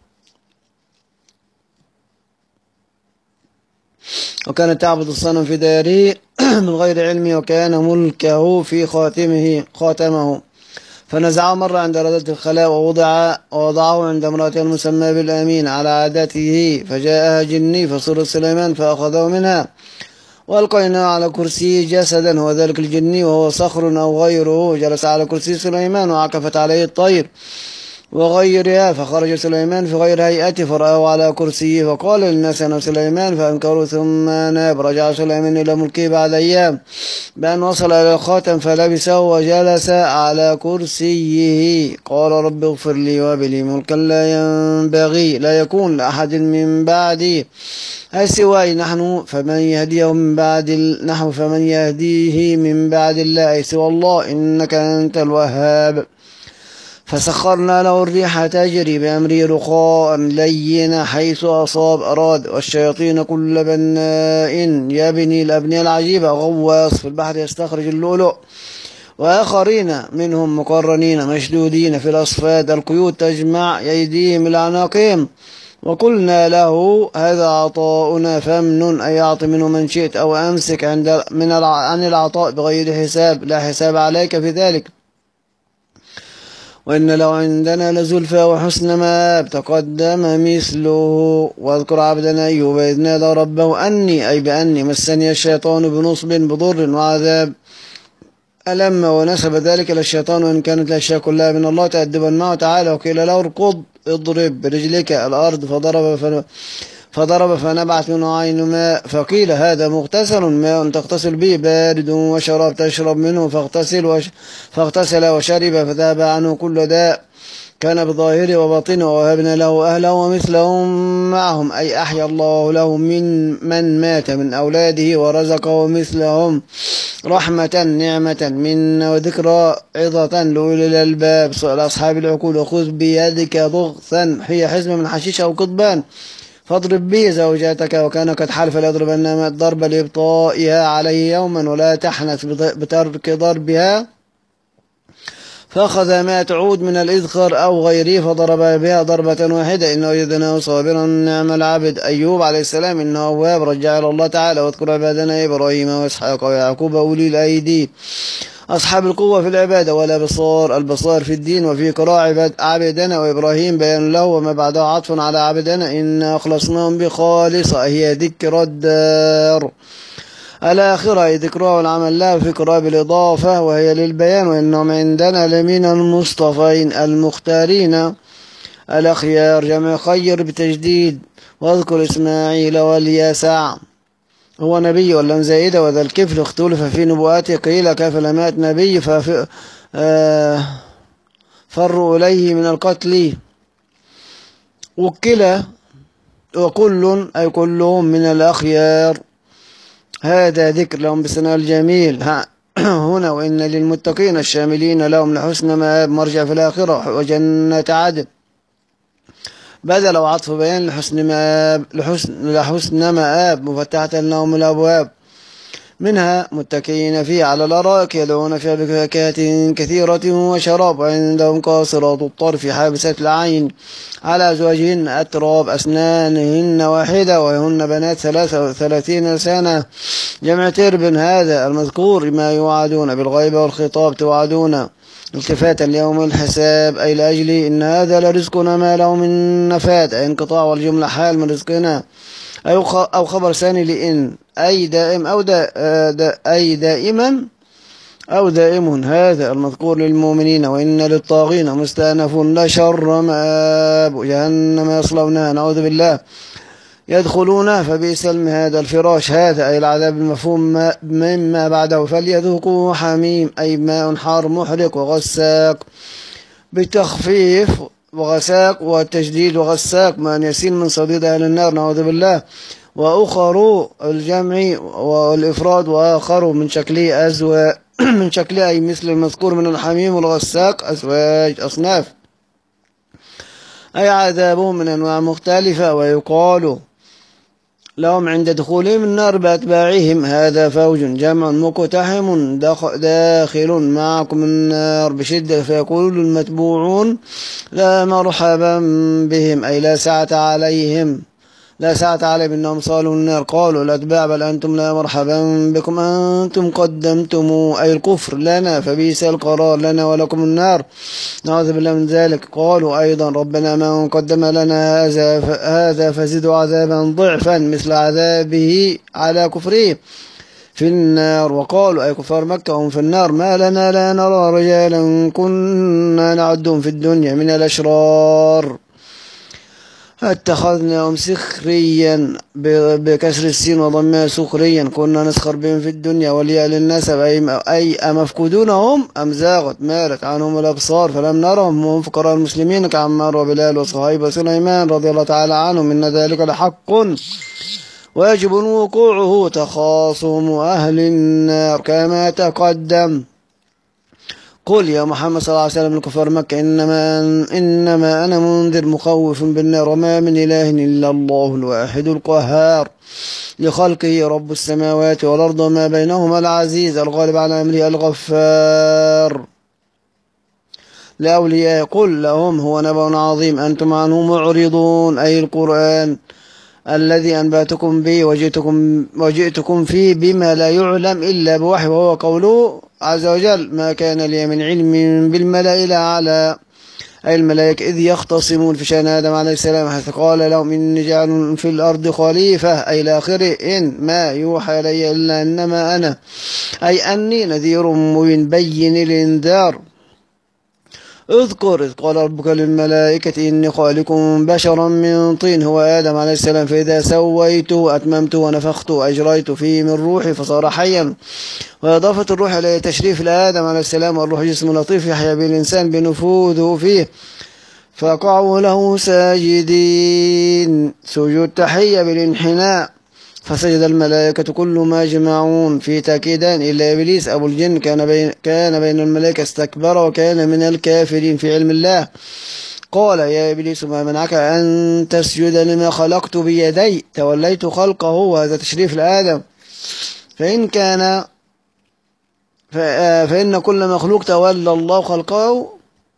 وكانت تعبد الصنم في داره من غير علم وكان ملكه في خاتمه خاتمه فنزعه مرة عند ردة الخلاء ووضع ووضعه عند امرأته المسمى بالأمين على عادته فجاءها جني فصر سليمان فأخذه منها وألقينا على كرسي جسدا هو ذلك الجني وهو صخر أو غيره، جلس على كرسي سليمان وعكفت عليه الطير وغيرها، فخرج سليمان في غير هيئته فرآه على كرسيه، فقال للناس أنا سليمان فأنكروا ثم ناب. رجع سليمان إلى ملكه بعد أيام بأن وصل إلى الخاتم فلبسه وجلس على كرسيه. قال رب اغفر لي وهب لي ملكا لا ينبغي لا يكون لأحد من بعدي أي سواي نحن فمن يهديه من بعد نحو فمن يهديه من بعد الله أي سوى الله إنك أنت الوهاب. فسخرنا له الريح تجري بأمره رخاء لينا حيث أصاب أراد، والشياطين كل بناء يبني الأبنية العجيبة، غواص في البحر يستخرج اللؤلؤ، وآخرين منهم مقرنين مشدودين في الأصفاد، القيود تجمع أيديهم إلى أعناقهم. وقلنا له هذا عطاؤنا فامنن أي أعط منه من شئت أو أمسك عند من عن العطاء بغير حساب لا حساب عليك في ذلك، وإن لو عندنا لزلفى وحسن مآب تقدم مثله. واذكر عبدنا أيوب إذ نادى ربه أني أي بأني مسني الشيطان بنصب بضر وعذاب، ألم ونسب ذلك للشيطان وإن كانت الأشياء كلها من الله تأدبا معه تعالى. وقيل له اركض اضرب برجلك الأرض فضرب فن فضرب فنبعت منه عين ماء، فقيل هذا مغتسل ماء تغتسل به بارد وشراب تشرب منه، فاغتسل, وش فاغتسل وشرب فذهب عنه كل داء كان بظاهره وباطنه. ووهبنا له أهله ومثلهم معهم أي أحيا الله له من من مات من أولاده ورزقه مثلهم رحمة نعمة منا وذكرى عظة لأولي الألباب لأصحاب العقول. وخذ بيدك ضغثا هي حزمة من حشيش أو قضبان فاضرب به زوجاتك وكان قد حلف ليضربن الضرب لإبطائها عليه يوما ولا تحنث بترك ضربها، فأخذ ما تعود من الإذخر أو غيره فضرب بها ضربة واحدة إنه وجدناه صابرا نعم العبد. أيوب عليه السلام إنه أواب رجع إلى الله تعالى. واذكر عبادنا إبراهيم وإسحاق ويعقوب أولي الأيدي أصحاب القوة في العبادة والأبصار البصار في الدين. وفي قراءة عبدنا وإبراهيم بيان له وما بعده عطف على عبدنا إنا أخلصناهم بخالصة هي ذكر الدار الآخرة أي ذكرها والعمل لها في قراءة بالإضافة وهي للبيان. وإنهم عندنا لمن المصطفين المختارين الأخيار جمع خير بتجديد. واذكر إسماعيل واليسع هو نبي ولم زائدة وذا الكفل اختلف في نبوءاته قيل كفل مات نبي ففروا آه إليه من القتل. وكلا وكل أي كلهم من الأخيار هذا ذكر لهم بسناء الجميل هنا. وإن للمتقين الشاملين لهم لحسن مآب مرجع في الآخرة وجنة عدن بدل وعطف بيان لحسن مآب لحسن, لحسن مآب مفتحة لهم الأبواب منها متكئين فيه على الأرائك يدعون فيها بفاكهة كثيرة وشراب. وعندهم قاصرات الطرف حابسات العين على أزواجهن أتراب أسنانهن واحدة وهن بنات ثلاثة وثلاثين سنة جمع ترب. هذا المذكور ما يوعدون بالغيبة والخطاب توعدون التفاتا ليوم الحساب أي لأجل إن هذا لرزقنا ما له من نفاد أي انقطاع والجملة حال من رزقنا أو خبر ثاني لإن أي دائم أو دا دا أي دائما أو دائم. هذا المذكور للمؤمنين. وإن للطاغين مستأنف لشر مآب جهنم يصلونها نعوذ بالله يدخلونها فبئس المهاد الفراش. هذا أي العذاب المفهوم مما بعده. فليذوقوا حميم أي ماء حار محرق وغساق بالتخفيف وغساق والتجديد وغساق ماء يسيل من صديد أهل النار نعوذ بالله. وأخر الجمع والإفراد وآخر من شكله أزواج من شكله أي مثل المذكور من الحميم والغساق أزواج أصناف أي عذابهم من أنواع مختلفة. ويقال لهم عند دخولهم النار بأتباعهم هذا فوج جمع مقتحم داخل معكم النار بشدة فيقول المتبوعون لا مرحبا بهم أي لا سعة عليهم لا سعة عليهم إنهم صالوا النار. قالوا الأتباع بل أنتم لا مرحبا بكم أنتم قدمتم أي الكفر لنا فبئس القرار لنا ولكم النار نعوذ بالله من ذلك. قالوا أيضا ربنا من قدم لنا هذا هذا فزدوا عذابا ضعفا مثل عذابه على كفره في النار. وقالوا أي كفار مكة هم في النار ما لنا لا نرى رجالا كنا نعدهم في الدنيا من الأشرار اتخذناهم سخريا بكسر السين وضمها سخريا كنا نسخر بهم في الدنيا وليا للنسب أي أمفقودون هم أم زاغت مالت عنهم الأبصار فلم نرهم وهم فقراء المسلمين كعمار وبلال وصهيب وسليمان رضي الله تعالى عنهم إن ذلك لحق واجب وقوعه تخاصم أهل النار كما تقدم. قل يا محمد صلى الله عليه وسلم لكفار مكة إنما, إنما أنا منذر مخوف بالنار وما من إله إلا الله الواحد القهار لخلقه رب السماوات والأرض وما بينهما العزيز الغالب على أمره الغفار لأولياء قل لهم هو نبأ عظيم أنتم عنه معرضون أي القرآن الذي أنبأتكم به وجئتكم, وجئتكم فيه بما لا يعلم إلا بوحي وهو قوله عز وجل ما كان لي من علم بالملأ الأعلى أي الملائكة إذ يختصمون في شأن آدم عليه السلام حيث قال لهم إني جاعل في الأرض خليفة أي الآخر إن ما يوحى إلي إلا إنما أنا أي أني نذير مبين بين الإنذار. اذكر إذ قال ربك للملائكة إني خالق بشرا من طين هو آدم عليه السلام فإذا سويته أتممته ونفخت أجريت فيه من روحي فصار حيا وإضافة الروح إلى تشريف لآدم عليه السلام والروح جسم لطيف يحيى به الإنسان بنفوذه فيه فقعوا له ساجدين سجود تحية بالانحناء فسجد الملائكة كل ما جمعون في تأكيدان إلا إبليس أبو الجن كان بين, كان بين الملائكة استكبر وكان من الكافرين في علم الله قال يا إبليس ما منعك أن تسجد لما خلقت بيدي توليت خلقه وهذا تشريف لآدم فإن كان فإن كل مخلوق تولى الله خلقه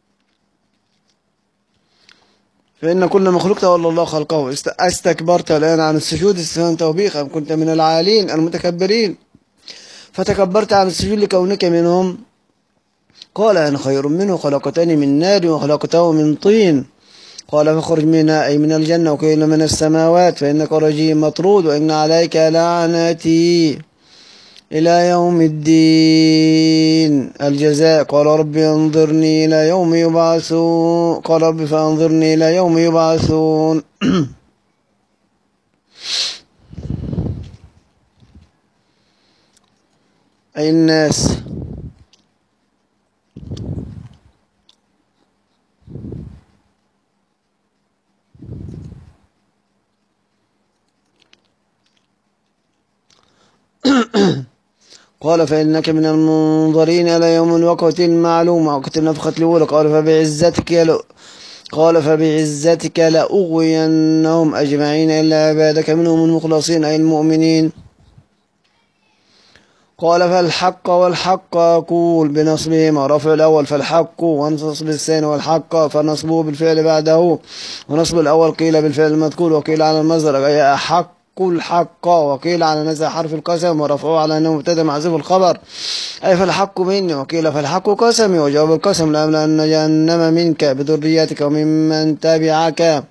فإن كل مخلوق تولى الله خلقه استكبرت الآن عن السجود استفهام توبيخ أم كنت من العالين المتكبرين فتكبرت عن السجود لكونك منهم قال أنا خير منه خلقتني من نار وخلقته من طين قال فاخرج منها أي من الجنة وكيل من السماوات فإنك رجيم مطرود وإن عليك لعنتي إلى يوم الدين الجزاء قال رب انظرني إلى يوم يبعثون قال رب فانظرني إلى يوم يبعثون أي الناس قال فإنك من المنظرين إلى يوم الوقت المعلوم وقت النفخة الأولى قال فبعزتك ل... قال فبعزتك لأغوينهم أجمعين إلا عبادك منهم المخلصين أي المؤمنين قال فالحق والحق أقول بنصبهما رفع الأول فالحق ونصب الثاني والحق فنصبه بالفعل بعده ونصب الأول قيل بالفعل المذكور وقيل على المصدر أي أحق الحق وقيل على نزع حرف القسم ورفعه على أنه مبتدأ محذوف الخبر أي فالحق مني وقيل فالحق قسمي وجواب القسم لأملأن جهنم منك بذريتك وممن تبعك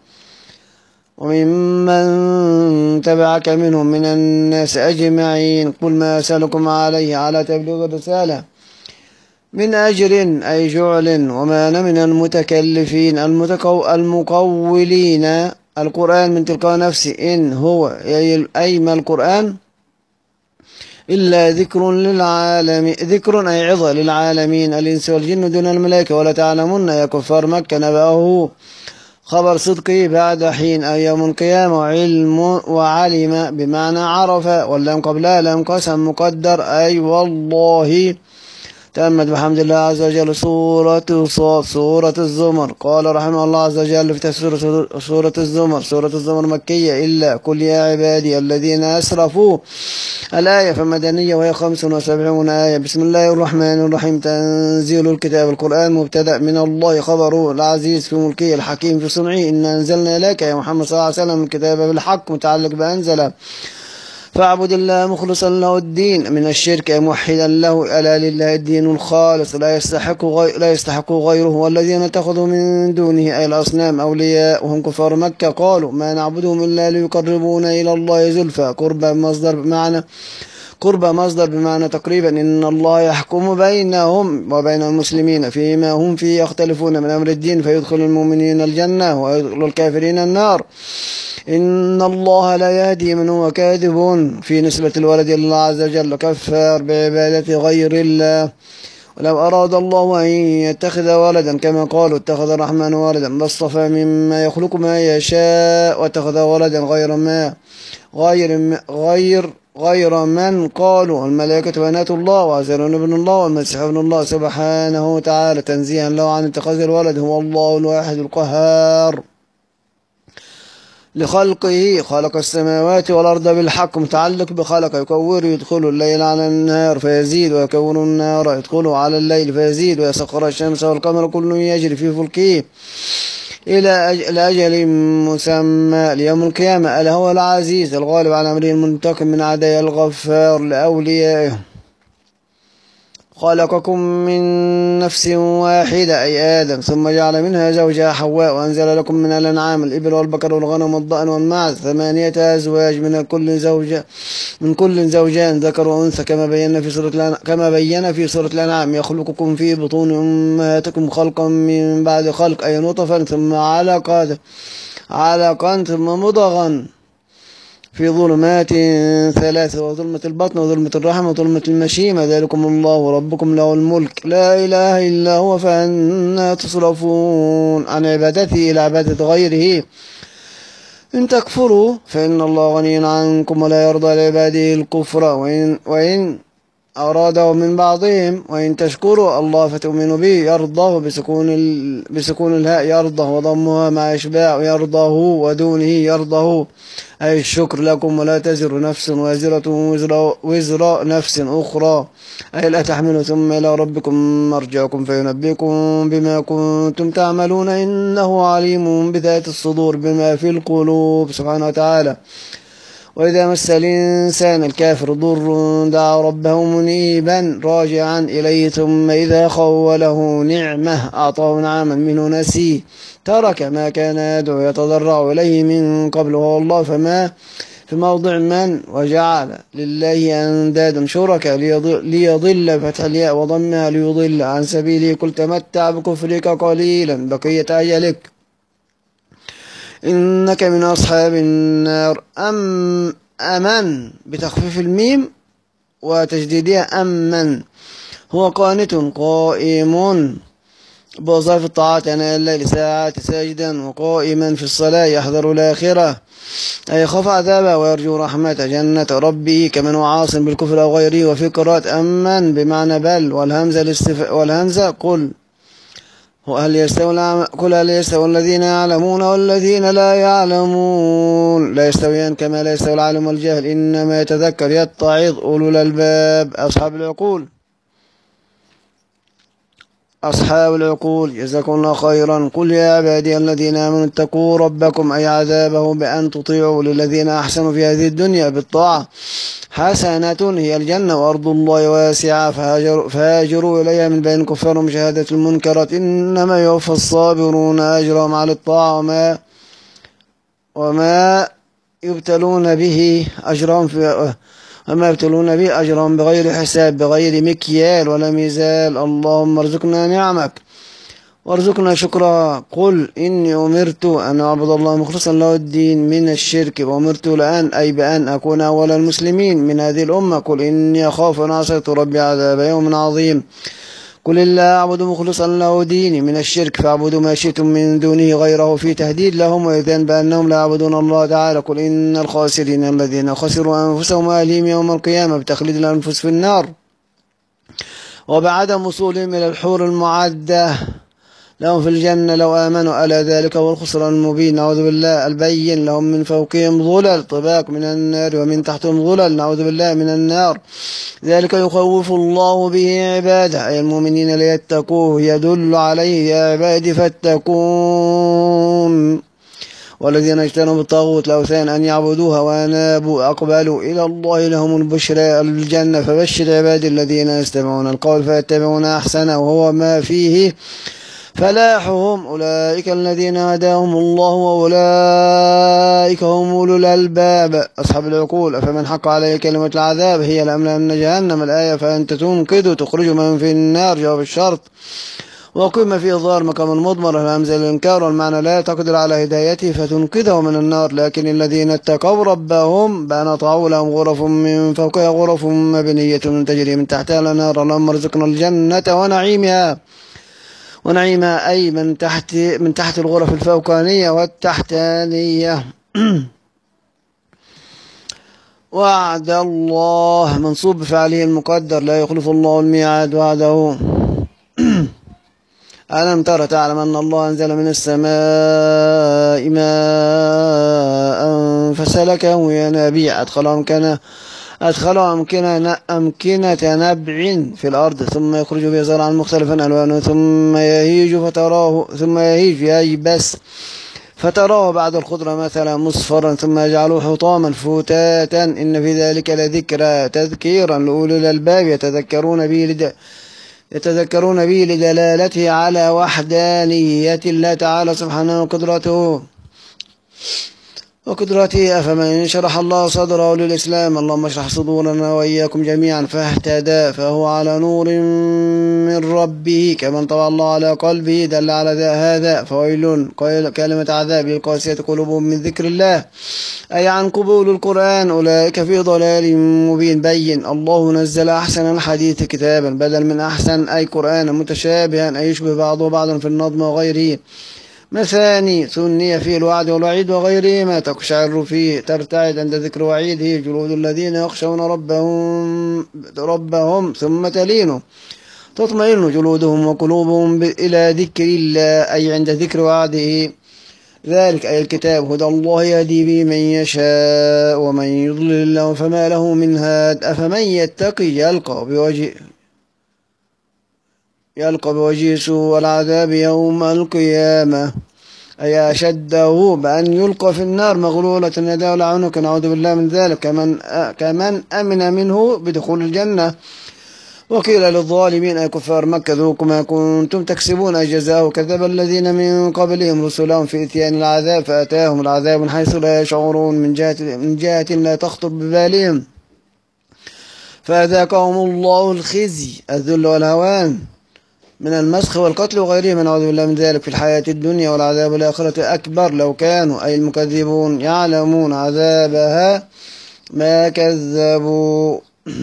وممن تبعك منهم من الناس أجمعين قل ما أسألكم عليه على تبليغ الرسالة من أجر أي جعل وما أنا من المتكلفين المتقو المقولين القرآن من تلقاء نفسي إن هو أي ما القرآن إلا ذكر للعالمين ذكر أي عظة للعالمين الإنس والجن دون الملائكة ولا تعلمون يا كفار مكة نبأه خبر صدقه بعد حين أو يوم القيامة وعلم وعلم بمعنى عرف واللام قبلها لام قسم مقدر أي والله تأمد بحمد الله عز وجل سورة صاد سورة الزمر قال رحمه الله عز وجل في تفسير سورة الزمر سورة الزمر مكية إلا قل يا عبادي الذين أسرفوا الآية فمدنية وهي خمس وسبعون آية بسم الله الرحمن الرحيم تنزيل الكتاب القرآن مبتدأ من الله خبره العزيز في ملكه الحكيم في صنعه إن أنزلنا إليك يا محمد صلى الله عليه وسلم الكتاب بالحق متعلق بأنزله فاعبد الله مخلصا له الدين من الشرك موحدا له ألا لله الدين الخالص لا يستحق غير لا يستحق غيره والذين اتخذوا من دونه أي الأصنام أولياء وهم كفار مكة قالوا ما نعبدهم إلا ليقربونا إلى الله زلفى قربا مصدر بمعنى قرب مصدر بمعنى تقريبا، إن الله يحكم بينهم وبين المسلمين فيما هم فيه يختلفون من أمر الدين فيدخل المؤمنين الجنة ويدخل الكافرين النار. إن الله لا يهدي من هو كاذب في نسبة الولد لله عز وجل كفار بعبادة غير الله. ولو أراد الله أن يتخذ ولدا كما قالوا اتخذ الرحمن ولدا لاصطفى مما يخلق ما يشاء واتخذ ولدا غير ما غير غير غير من قالوا الملائكة بنات الله وعزير ابن الله والمسيح ابن الله سبحانه وتعالى تنزيها له عن اتخاذ الولد. هو الله الواحد القهار لخلقه خلق السماوات والأرض بالحق متعلق بخلق يكور يدخل الليل على النهار فيزيد ويكور النهار يدخله على الليل فيزيد ويسخر الشمس والقمر كل يجري في فلكه إلى أجل مسمى ليوم القيامة. ألا هو العزيز الغالب على أمره المنتقم من أعدائه الغفار لأوليائه. خلقكم من نفس واحدة أي آدم ثم جعل منها زوجها حواء وأنزل لكم من الأنعام الإبل والبقر والغنم والضأن والمعز ثمانية أزواج من كل زوجة من كل زوجان ذكر وأنثى كما بينا في سورة كما بينا في سورة الأنعام يخلقكم في بطون أمهاتكم خلقا من بعد خلق أي نطفا ثم علقة علقا ثم مضغا في ظلمات ثلاثة وظلمة البطن وظلمة الرحم وظلمة المشيمة ذلكم الله ربكم له الملك لا إله إلا هو فأنا تصرفون عن عبادته إلى عبادة غيره. إن تكفروا فإن الله غني عنكم ولا يرضى لعباده الكفر وإن, وإن أراده من بعضهم وإن تشكروا الله فتؤمنوا به يرضاه بسكون, ال... بسكون الهاء يرضه وضمها مع إشباع يرضاه ودونه يرضه أي الشكر لكم ولا تزر نفس وازرة وزر, وزر نفس أخرى أي لا تحملوا ثم إلى ربكم مرجعكم فينبئكم بما كنتم تعملون إنه عليم بذات الصدور بما في القلوب سبحانه وتعالى. وإذا مس الإنسان الكافر ضر دعا ربه منيبا راجعا إليه ثم إذا خوله نعمة أعطاه نعما منه نسيه ترك ما كان يدعو يتضرع إليه من قبل هو الله فما في موضع من وجعل لله أندادا شركا ليضل فتح الياء وضمها ليضل عن سبيله قل تمتع بكفرك قليلا بقية أجلك إنك من أصحاب النار. أم أمن بتخفيف الميم وتجديدها أمن هو قانت قائم بوظائف الطاعات أناء الليل ساعات ساجدا وقائما في الصلاة يحذر الآخرة أي خاف عذابه ويرجو رحمة جنة ربه كمن هو عاص بالكفر أو غيره. وفي قراءة أمن بمعنى بل والهمزة الاستف... والهمزة قل هل يستوي قل هل يستوي الذين يعلمون والذين لا يعلمون لا يستويان كما لا يستوي العالم والجاهل إنما يتذكر يتعظ أولو الألباب أصحاب العقول أصحاب العقول جزاكم الله خيرا. قل يا عبادي الذين آمنوا اتقوا ربكم أي عذابه بأن تطيعوا للذين أحسنوا في هذه الدنيا بالطاعة حسنة هي الجنة وأرض الله واسعة فهاجروا, فهاجروا إليها من بين كفار ومشاهدة المنكرات إنما يوفى الصابرون أجرهم على الطاعة وما وما يبتلون به أجرهم في وما يبتلون به أجرهم بغير حساب بغير مكيال ولا ميزال. اللهم ارزقنا نعمك وارزقنا شكرا. قل إني أمرت أن أعبد الله مخلصا له الدين من الشرك وأمرت لأن أي بأن أكون أول المسلمين من هذه الأمة. قل إني أخاف أن عصيت ربي عذاب يوم عظيم. قل الله أعبد مخلصا له ديني من الشرك فاعبدوا ما شئتم من دونه غيره في تهديد لهم وإذن بأنهم لا يعبدون الله تعالى. قل إن الخاسرين الذين خسروا أنفسهم وأهليهم يوم القيامة بتخليد الأنفس في النار وبعدم وصولهم إلى الحور المعدة لهم في الجنة لو آمنوا ألا ذلك هو الخسران المبين. نعوذ بالله. البين لهم من فوقهم ظلل طباق من النار ومن تحتهم ظلل نعوذ بالله من النار ذلك يخوف الله به عباده أي المؤمنين ليتقوه يدل عليه يا عبادي فاتقون. والذين اجتنبوا الطاغوت الأوثان أن يعبدوها وأنابوا أقبلوا إلى الله لهم البشرى الجنة فبشر عبادي الذين يستمعون القول فيتبعون أحسنه وهو ما فيه فلاحهم أولئك الذين هداهم الله وأولئك هم أولو الألباب أصحاب العقول. أفمن حق عليه كلمة العذاب هي لأملأن جهنم الآية فأنت تنقذ تخرج من في النار جواب الشرط. وقيم في الظاهر مقام المضمر الهمزة للإنكار والمعنى لا تقدر على هدايته فتنقذه من النار. لكن الذين اتقوا ربهم بأن طاعوا لهم غرف من فوقها غرف مبنية تجري من تحتها الأنهار اللهم ارزقنا الجنة ونعيمها ونعيمها أي من تحت من تحت الغرف الفوقانية والتحتانية. وعد الله منصوب بفعله المقدر لا يخلف الله الميعاد وعده. ألم تر تعلم أن الله أنزل من السماء ماء فسلكه ينابيع أدخلهم كان أدخلهم أمكنة, أمكنة نبع في الأرض ثم يخرج به زرعا مختلفا ألوانه ثم يهيج فتراه ثم يهيج ييبس فتراه بعد الخضرة مثلا مصفرا ثم يجعله حطاما فتاتا إن في ذلك لذكرى تذكيرا لأولي الألباب يتذكرون به لد يتذكرون به لدلالته على وحدانية الله تعالى سبحانه وقدرته وقدرته. أفمن شرح الله صدره للإسلام اللهم اشرح صدورنا وإياكم جميعا فاهتدى فهو على نور من ربه كمن طبع الله على قلبه دل على هذا. فويل كلمة عذاب للقاسية قلوبهم من ذكر الله أي عن قبول القرآن أولئك في ضلال مبين بين. الله نزل أحسن الحديث كتابا بدل من أحسن أي قرآن متشابها أي يشبه بعضه بعضا في النظم وغيره مثاني ثني فيه الوعد والوعيد وغيرهما تقشعر فيه ترتعد عند ذكر وعيده جلود الذين يخشون ربهم ربهم ثم تلين تطمئن جلودهم وقلوبهم إلى ذكر الله أي عند ذكر وعده. ذلك أي الكتاب هدى الله يهدي به من يشاء ومن يضلل الله فما له من هاد. أفمن يتقي يلقى بوجه يلقى بوجه سوء العذاب يوم القيامة أي أشده بأن يلقى في النار مغلولة يداه لعنك نعوذ بالله من ذلك كمن, كمن أمن منه بدخول الجنة. وقيل للظالمين أي كفار مكة ذوقوا ما كنتم تكسبون أي جزاء كذب الذين من قبلهم رسلهم في إتيان العذاب فأتاهم العذاب من حيث لا يشعرون من جهة, من جهة لا تخطر ببالهم فأذاقهم الله الخزي الذل والهوان من المسخ والقتل وغيره نعوذ بالله من ذلك في الحياة الدنيا والعذاب الآخرة أكبر لو كانوا أي المكذبون يعلمون عذابها ما كذبوا.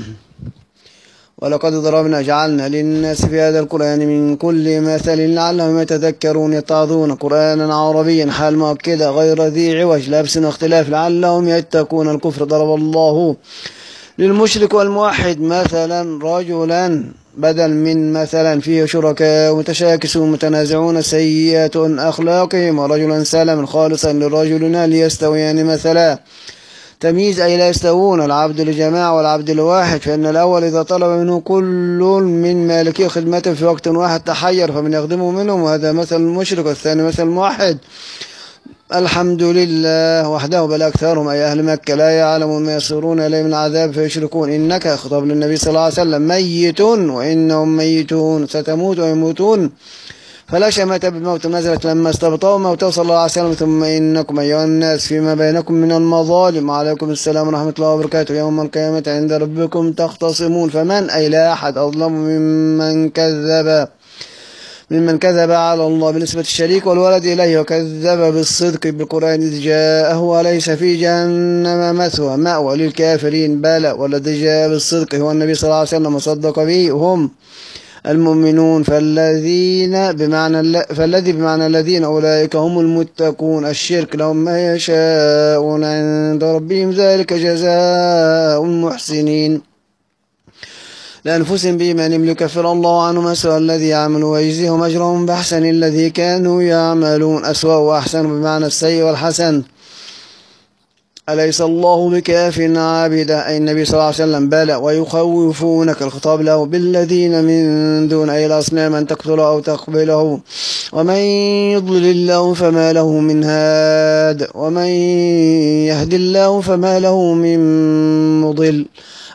ولقد ضربنا جعلنا للناس في هذا القرآن من كل مثل لعلهم يتذكرون يتعظون قرآنا عربيا حال مؤكدة غير ذي عوج لبس واختلاف لعلهم يتقون. الكفر ضرب الله للمشرك والموحد مثلا رجلا بدل من مثلا فيه شركاء متشاكسون متنازعون سيئات أخلاقهم ورجلا سلما خالصا للرجل هل يستويان مثلا تمييز أي لا يستوون العبد لجماعة والعبد لواحد فإن الأول إذا طلب منه كل من مالكي خدمته في وقت واحد تحير فمن يخدمه منهم وهذا مثل المشرك والثاني مثل الموحد. الحمد لله وحده بل أكثرهم أي أهل مكة لا يعلمون ما يصيرون إليه من العذاب فيشركون. إنك خطاب للنبي صلى الله عليه وسلم ميت وإنهم ميتون ستموت ويموتون فلا شماتة بالموت نزلت لما استبطوا موته صلى الله عليه وسلم ثم إنكم أيها الناس فيما بينكم من المظالم وعليكم السلام ورحمة الله وبركاته يوم القيامة عند ربكم تختصمون. فمن أي لا أحد أظلم ممن كذب ممن كذب على الله بنسبة الشريك والولد إليه وكذب بالصدق بالقرآن إذ جاءه وليس في جهنم مثوى مأوى للكافرين بلى والذي جاء بالصدق هو النبي صلى الله عليه وسلم وصدق به هم المؤمنون فالذين بمعنى فالذي بمعنى الذين أولئك هم المتقون. الشرك لهم ما يشاءون عند ربهم ذلك جزاء المحسنين لأنفسهم بإيمان ليكفر الله عنهم أسوأ الذي يعملوا ويجزيهم أجرهم بأحسن الذي كانوا يعملون. أسوأ وأحسن بمعنى السيء والحسن. أليس الله بكاف عابدا أي النبي صلى الله عليه وسلم بلى ويخوفونك الخطاب له بالذين من دون أي الأصنام أن تقتله أو تقبله ومن يضلل الله فما له من هاد ومن يهد الله فما له من مضل.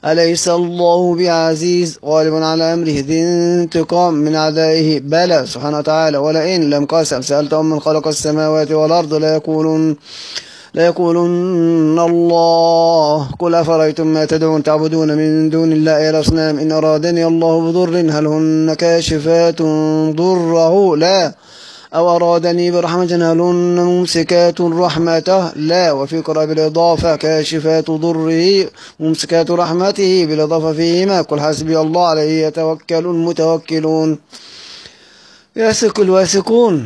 أليس الله بعزيز غالب على أمره ذي انتقام من أعدائه بلى سبحانه وتعالى ولئن لم قسم سألتهم من خلق السماوات والأرض لا يقولون لا يقولن الله قل أفرأيتم ما تدعون تعبدون من دون الله الأصنام إن أرادني الله بضر هل هن كاشفات ضره لا أو أرادني برحمة هل هن ممسكات رحمته لا وفي قراءة بالإضافة كاشفات ضره ممسكات رحمته بالإضافة فيهما قل حسبي الله عليه يتوكل المتوكلون يثق الواثقون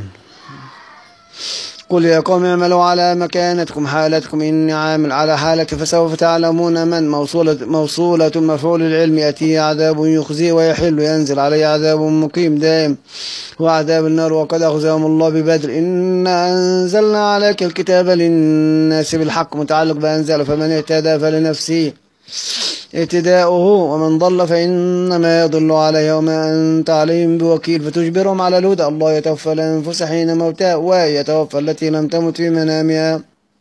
قل يا قوم اعملوا على مكانتكم حالتكم إني عامل على حالتي فسوف تعلمون من موصولة, موصولة مفعول العلم يأتيه عذاب يخزيه ويحل ينزل عليه عذاب مقيم دائم هو عذاب النار وقد أخزاهم الله ببدر إنا أنزلنا عليك الكتاب للناس بالحق متعلق بأنزل فمن اهتدى فلنفسه اهتداؤه ومن ضل فإنما يضل عليه وما أنت عليهم بوكيل فتجبرهم على الهدى الله يتوفى الأنفس حين موتها ويتوفى التي لم تمت في منامها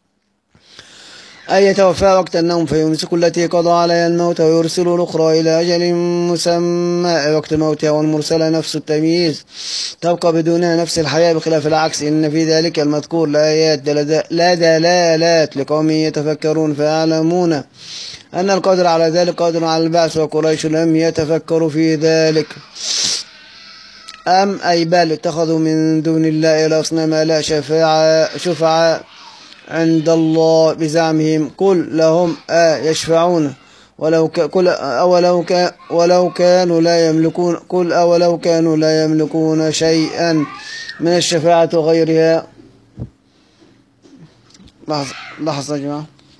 أي يتوفى وقت النوم فيمسك التي قضى عليها الموت ويرسل الأخرى إلى أجل مسمى وقت موتها والمرسلة نفس التمييز تبقى بدونها نفس الحياة بخلاف العكس إن في ذلك المذكور لآيات لا دلالات لقوم يتفكرون فيعلمون أن القادر على ذلك قادر على البعث وقريش لم يتفكروا في ذلك أم أي بل اتخذوا من دون الله الأصنام لا شفاعة شفعاء عند الله بزعمهم قل لهم آه يشفعون ولو ك... قل أولو ك... ولو كانوا لا يملكون قل أولو كانوا لا يملكون شيئا من الشفاعة وغيرها. لحظة لحظة يا جماعة.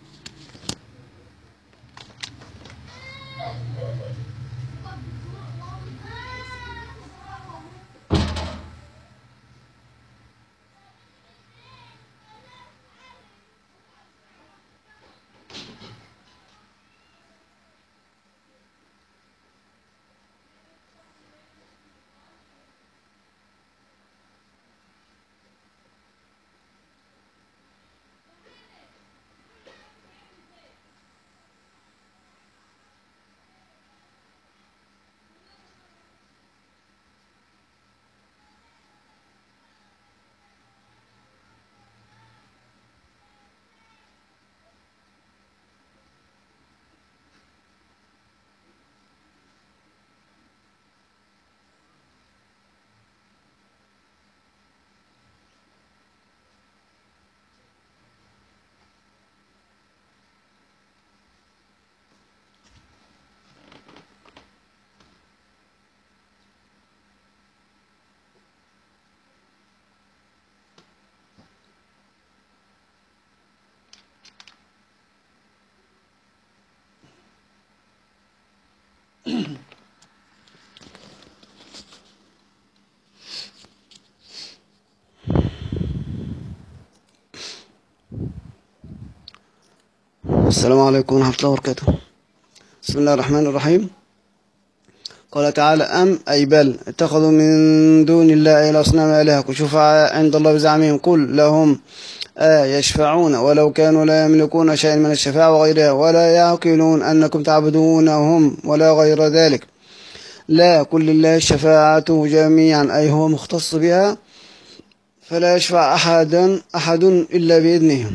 السلام عليكم ورحمة الله وبركاته. بسم الله الرحمن الرحيم. قال تعالى أم أي بل اتخذوا من دون الله الأصنام آلهة شفعاء عند الله بزعمهم قل لهم آه يشفعون ولو كانوا لا يملكون شيئا من الشفاعة وغيرها ولا يعقلون أنكم تعبدونهم ولا غير ذلك لا قل لله الشفاعة جميعا أي هو مختص بها فلا يشفع أحد أحد إلا بإذنه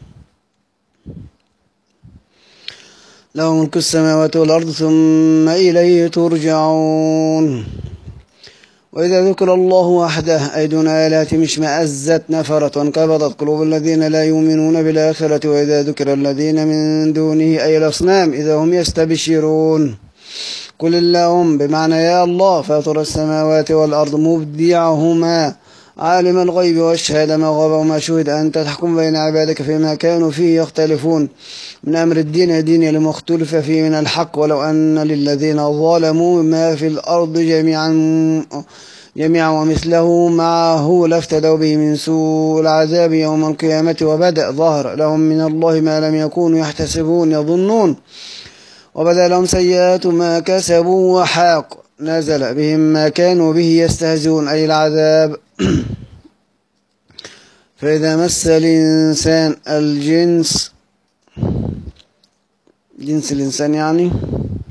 له ملك السماوات والأرض ثم إليه ترجعون. وإذا ذكر الله وحده أي دون آلهة اشمأزت نفرت وانقبضت قلوب الذين لا يؤمنون بالآخرة وإذا ذكر الذين من دونه أي الأصنام إذا هم يستبشرون. قل اللهم بمعنى يا الله فاطر السماوات والأرض مبدعهما عالم الغيب والشهادة ما غاب وما شهد أنت تحكم بين عبادك فيما كانوا فيه يختلفون من أمر الدين دين لما اختلف فيه من الحق ولو أن للذين ظلموا ما في الأرض جميعا جميعا ومثله معه لافتدوا به من سوء العذاب يوم القيامة وبدأ ظهر لهم من الله ما لم يكونوا يحتسبون يظنون وبدأ لهم سيئات ما كسبوا وحاق نزل بهم ما كانوا به يستهزئون أي العذاب. فإذا مس الإنسان الجنس جنس الإنسان يعني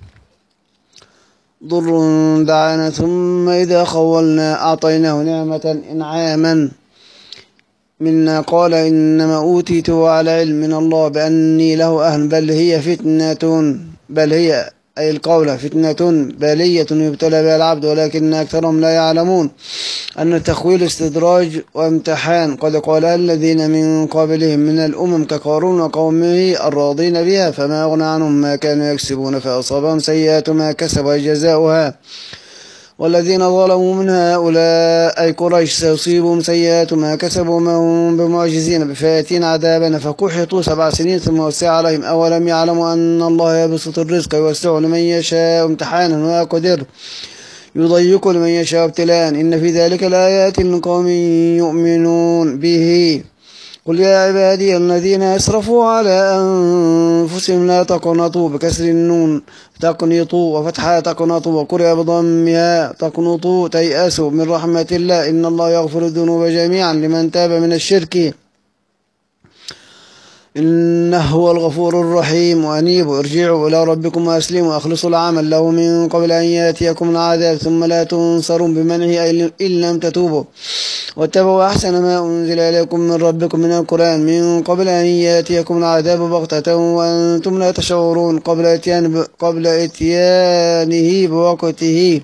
ضر دعانا ثم إذا خولنا أعطيناه نعمة إنعاما منا قال إنما أوتيته على علم من الله بأني له أهل بل هي فتنة بل هي أي القول فتنة بالية يبتلى بها العبد ولكن أكثرهم لا يعلمون أن التخويل استدراج وامتحان قد قال الذين من قبلهم من الأمم كقارون وقومه الراضين بها فما أغنى عنهم ما كانوا يكسبون فأصابهم سيئات ما كسبوا جزاؤها والذين ظلموا من هؤلاء أي قريش سيصيبهم سيئات ما كسبوا ما هم بمعجزين بفاتين عذابنا فكحطوا سبع سنين ثم وسع عليهم أولم يعلموا أن الله يبسط الرزق يوسع لمن يشاء امتحانا ويقدر يضيق لمن يشاء ابتلاء إن في ذلك لآيات لقوم يؤمنون به قل يا عبادي الذين أسرفوا على أنفسهم لا تقنطوا بكسر النون تقنطوا وفتحها تقنطوا وقرئ بضمها تقنطوا تيأسوا من رحمة الله إن الله يغفر الذنوب جميعا لمن تاب من الشرك إنه هو الغفور الرحيم وأنيبوا ارجعوا إلى ربكم وأسلموا وأخلصوا العمل له من قبل أن يأتيكم العذاب ثم لا تنصرون بمنعه إن لم تتوبوا واتبعوا أحسن ما أنزل إليكم من ربكم من القرآن من قبل أن يأتيكم العذاب بغتة وأنتم لا تشعرون قبل إتيان قبل إتيانه بوقته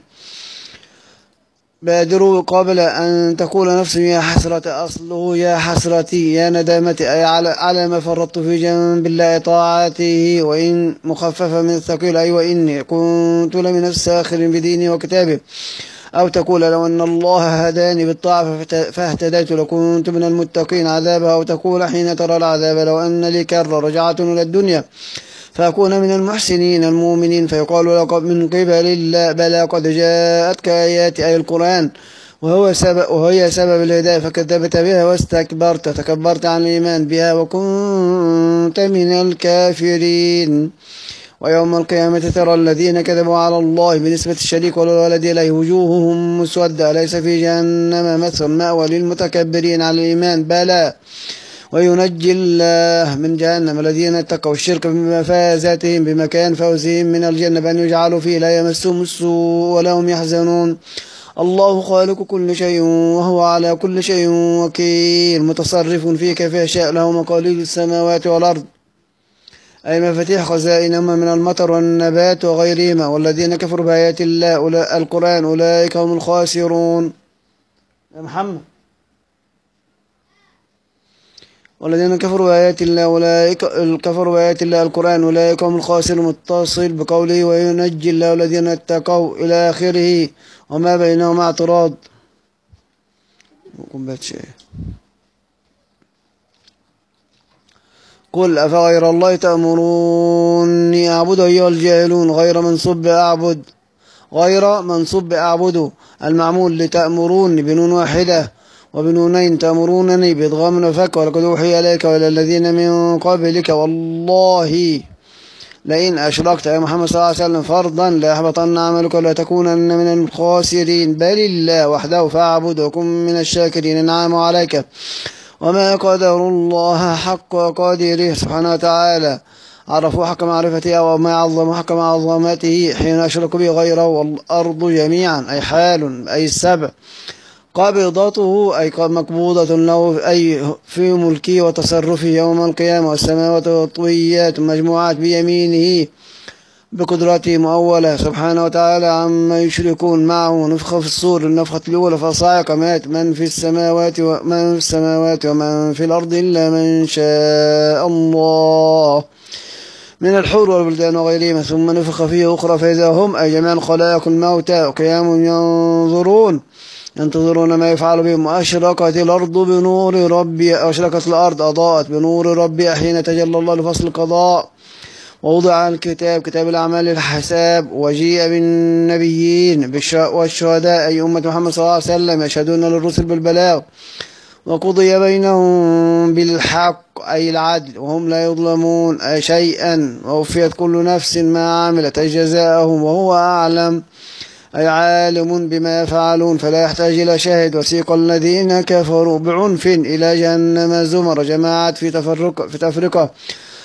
بادروا قبل أن تقول نفس يا حسرة أصله يا حسرتي يا ندامتي أي على, على ما فرطت في جنب الله طاعته وإن مخففة من الثقيل أي وإني كنت لمن الساخر بديني وكتابه أو تقول لو أن الله هداني بالطاعة فاهتديت لكنت من المتقين عذابها أو تقول حين ترى العذاب لو أن لي كرة رجعت إلى الدنيا فأكون من المحسنين المؤمنين فيقال لك من قبل الله بلى قد جاءتك آيات أي القرآن وهو سبب وهي سبب الهداية فكذبت بها واستكبرت تكبرت عن الإيمان بها وكنت من الكافرين ويوم القيامة ترى الذين كذبوا على الله بنسبة الشريك والولد إليه وجوههم مسودة ليس في جهنم مثل مأوى للمتكبرين على الإيمان بلى وينجي الله من جهنم الذين اتقوا الشرك بمفازاتهم بمكان فوزهم من الجنة بأن يجعلوا فيه لا يمسهم السوء ولا هم يحزنون الله خالق كل شيء وهو على كل شيء وكيل متصرف فيه كيف يشاء له مقاليد السماوات والأرض أي مفاتيح خزائنهما من المطر والنبات وغيرهما والذين كفروا بآيات الله القرآن أولئك هم الخاسرون يا محمد والذين كفروا بآيات الله أولئك كفروا بآيات الله القرآن أولئك هم الخاسرون متصل بقوله وينجي الله الذين اتقوا إلى آخره وما بينهما اعتراض قل أفغير الله تأمروني أعبد أيها الجاهلون غير منصب أعبد غير منصب أعبد المعمول لتأمروني بنون واحدة وبنونين تأمرونني بإدغام وفك ولقد أوحي إليك وإلى الذين من قبلك والله لئن أشركت يا محمد صلى الله عليه وسلم فرضا ليحبطن عملك ولا تكونن من الخاسرين بل الله وحده فاعبد وكن من الشاكرين انعم عليك وما قدر الله حق قدره سبحانه وتعالى عرفوا حق معرفته وما عظموا حق عظمته حين أشركوا به غيره والأرض جميعا أي حال أي السبع قبضته أي مقبوضة له أي في ملكه وتصرفه يوم القيامة والسماوات والطويات مجموعات بيمينه بقدرته مؤولة سبحانه وتعالى عما يشركون معه نفخ في الصور النفخة الأولى فصاعق مات من في السماوات ومن في السماوات ومن في الأرض إلا من شاء الله من الحور والبلدان وغيرهما ثم نفخ فيه أخرى فإذا هم أي جميع الخلائق الموتى وقيام ينظرون ينتظرون ما يفعل بهم وأشرقت الأرض بنور ربي أشرقت الأرض أضاءت بنور ربي حين تجلى الله لفصل القضاء ووضع الكتاب كتاب الأعمال للحساب وجيء بالنبيين والشهداء أي أمة محمد صلى الله عليه وسلم يشهدون للرسل بالبلاغ وقضي بينهم بالحق أي العدل وهم لا يظلمون شيئا ووفيت كل نفس ما عملت أي جزاءهم وهو أعلم أي عالم بما يفعلون فلا يحتاج إلى شاهد وسيق الذين كفروا بعنف إلى جهنم زمر جماعات في تفرقة في تفرقة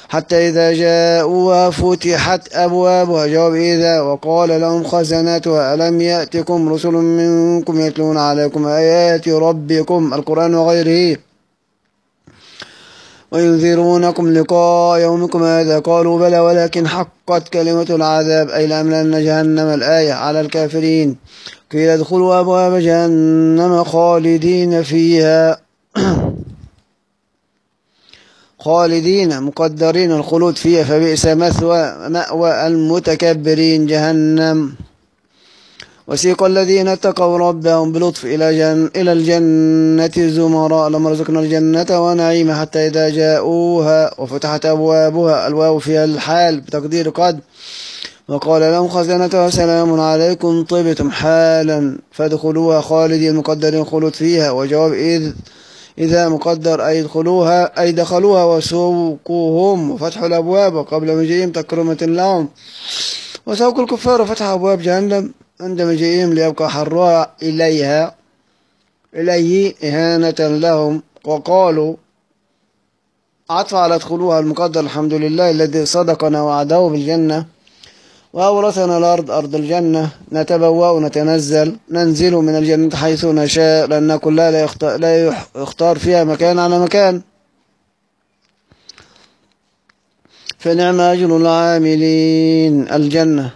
حتى إذا جاءوها فتحت أبوابها جواب إذا وقال لهم خزنتها ألم يأتكم رسل منكم يتلون عليكم آيات ربكم القرآن وغيره وينذرونكم لقاء يومكم هذا قالوا بلى ولكن حقت كلمة العذاب أي لأملأن جهنم الآية على الكافرين قيل ادخلوا أبواب جهنم خالدين فيها خالدين مقدرين الخلود فيها فبئس مثوى مأوى المتكبرين جهنم وسيق الذين اتقوا ربهم بلطف إلى, جن إلى الجنة زمراء لما رزقنا الجنة ونعيم حتى إذا جاءوها وفتحت أبوابها الواو فيها الحال بتقدير قد وقال لهم خزنتها سلام عليكم طبتم حالا فادخلوها خالدين مقدرين الخلود فيها وجواب إذ إذا مقدر أي دخلوها أي دخلوها وسوقوهم وفتح الأبواب قبل مجيئهم تكرمة لهم وسوق الكفار وفتح أبواب جهنم عند مجيئهم ليبقى حرها إليها إليه إهانة لهم وقالوا عطف على ادخلوها المقدر الحمد لله الذي صدقنا وعده بالجنة وأورثنا الأرض أرض الجنة نتبوأ ونتنزل ننزل من الجنة حيث نشاء لأن كلها لا يختار, لا يختار فيها مكان على مكان فنعم أجر العاملين الجنة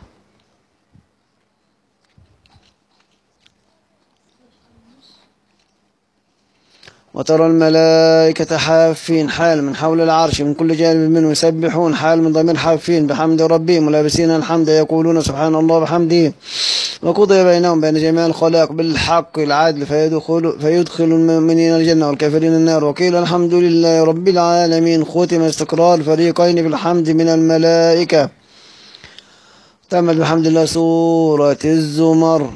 وترى الملائكة حافين حال من حول العرش من كل جانب منه يسبحون حال من ضمير حافين بحمد ربهم ملابسين الحمد يقولون سبحان الله بحمده وقضي بينهم بين جميع الخلائق بالحق العادل فيدخل, فيدخل المؤمنين الجنة والكافرين النار وقيل الحمد لله رب العالمين ختم استقرار الفريقين بالحمد من الملائكة تمت بحمد الله سورة الزمر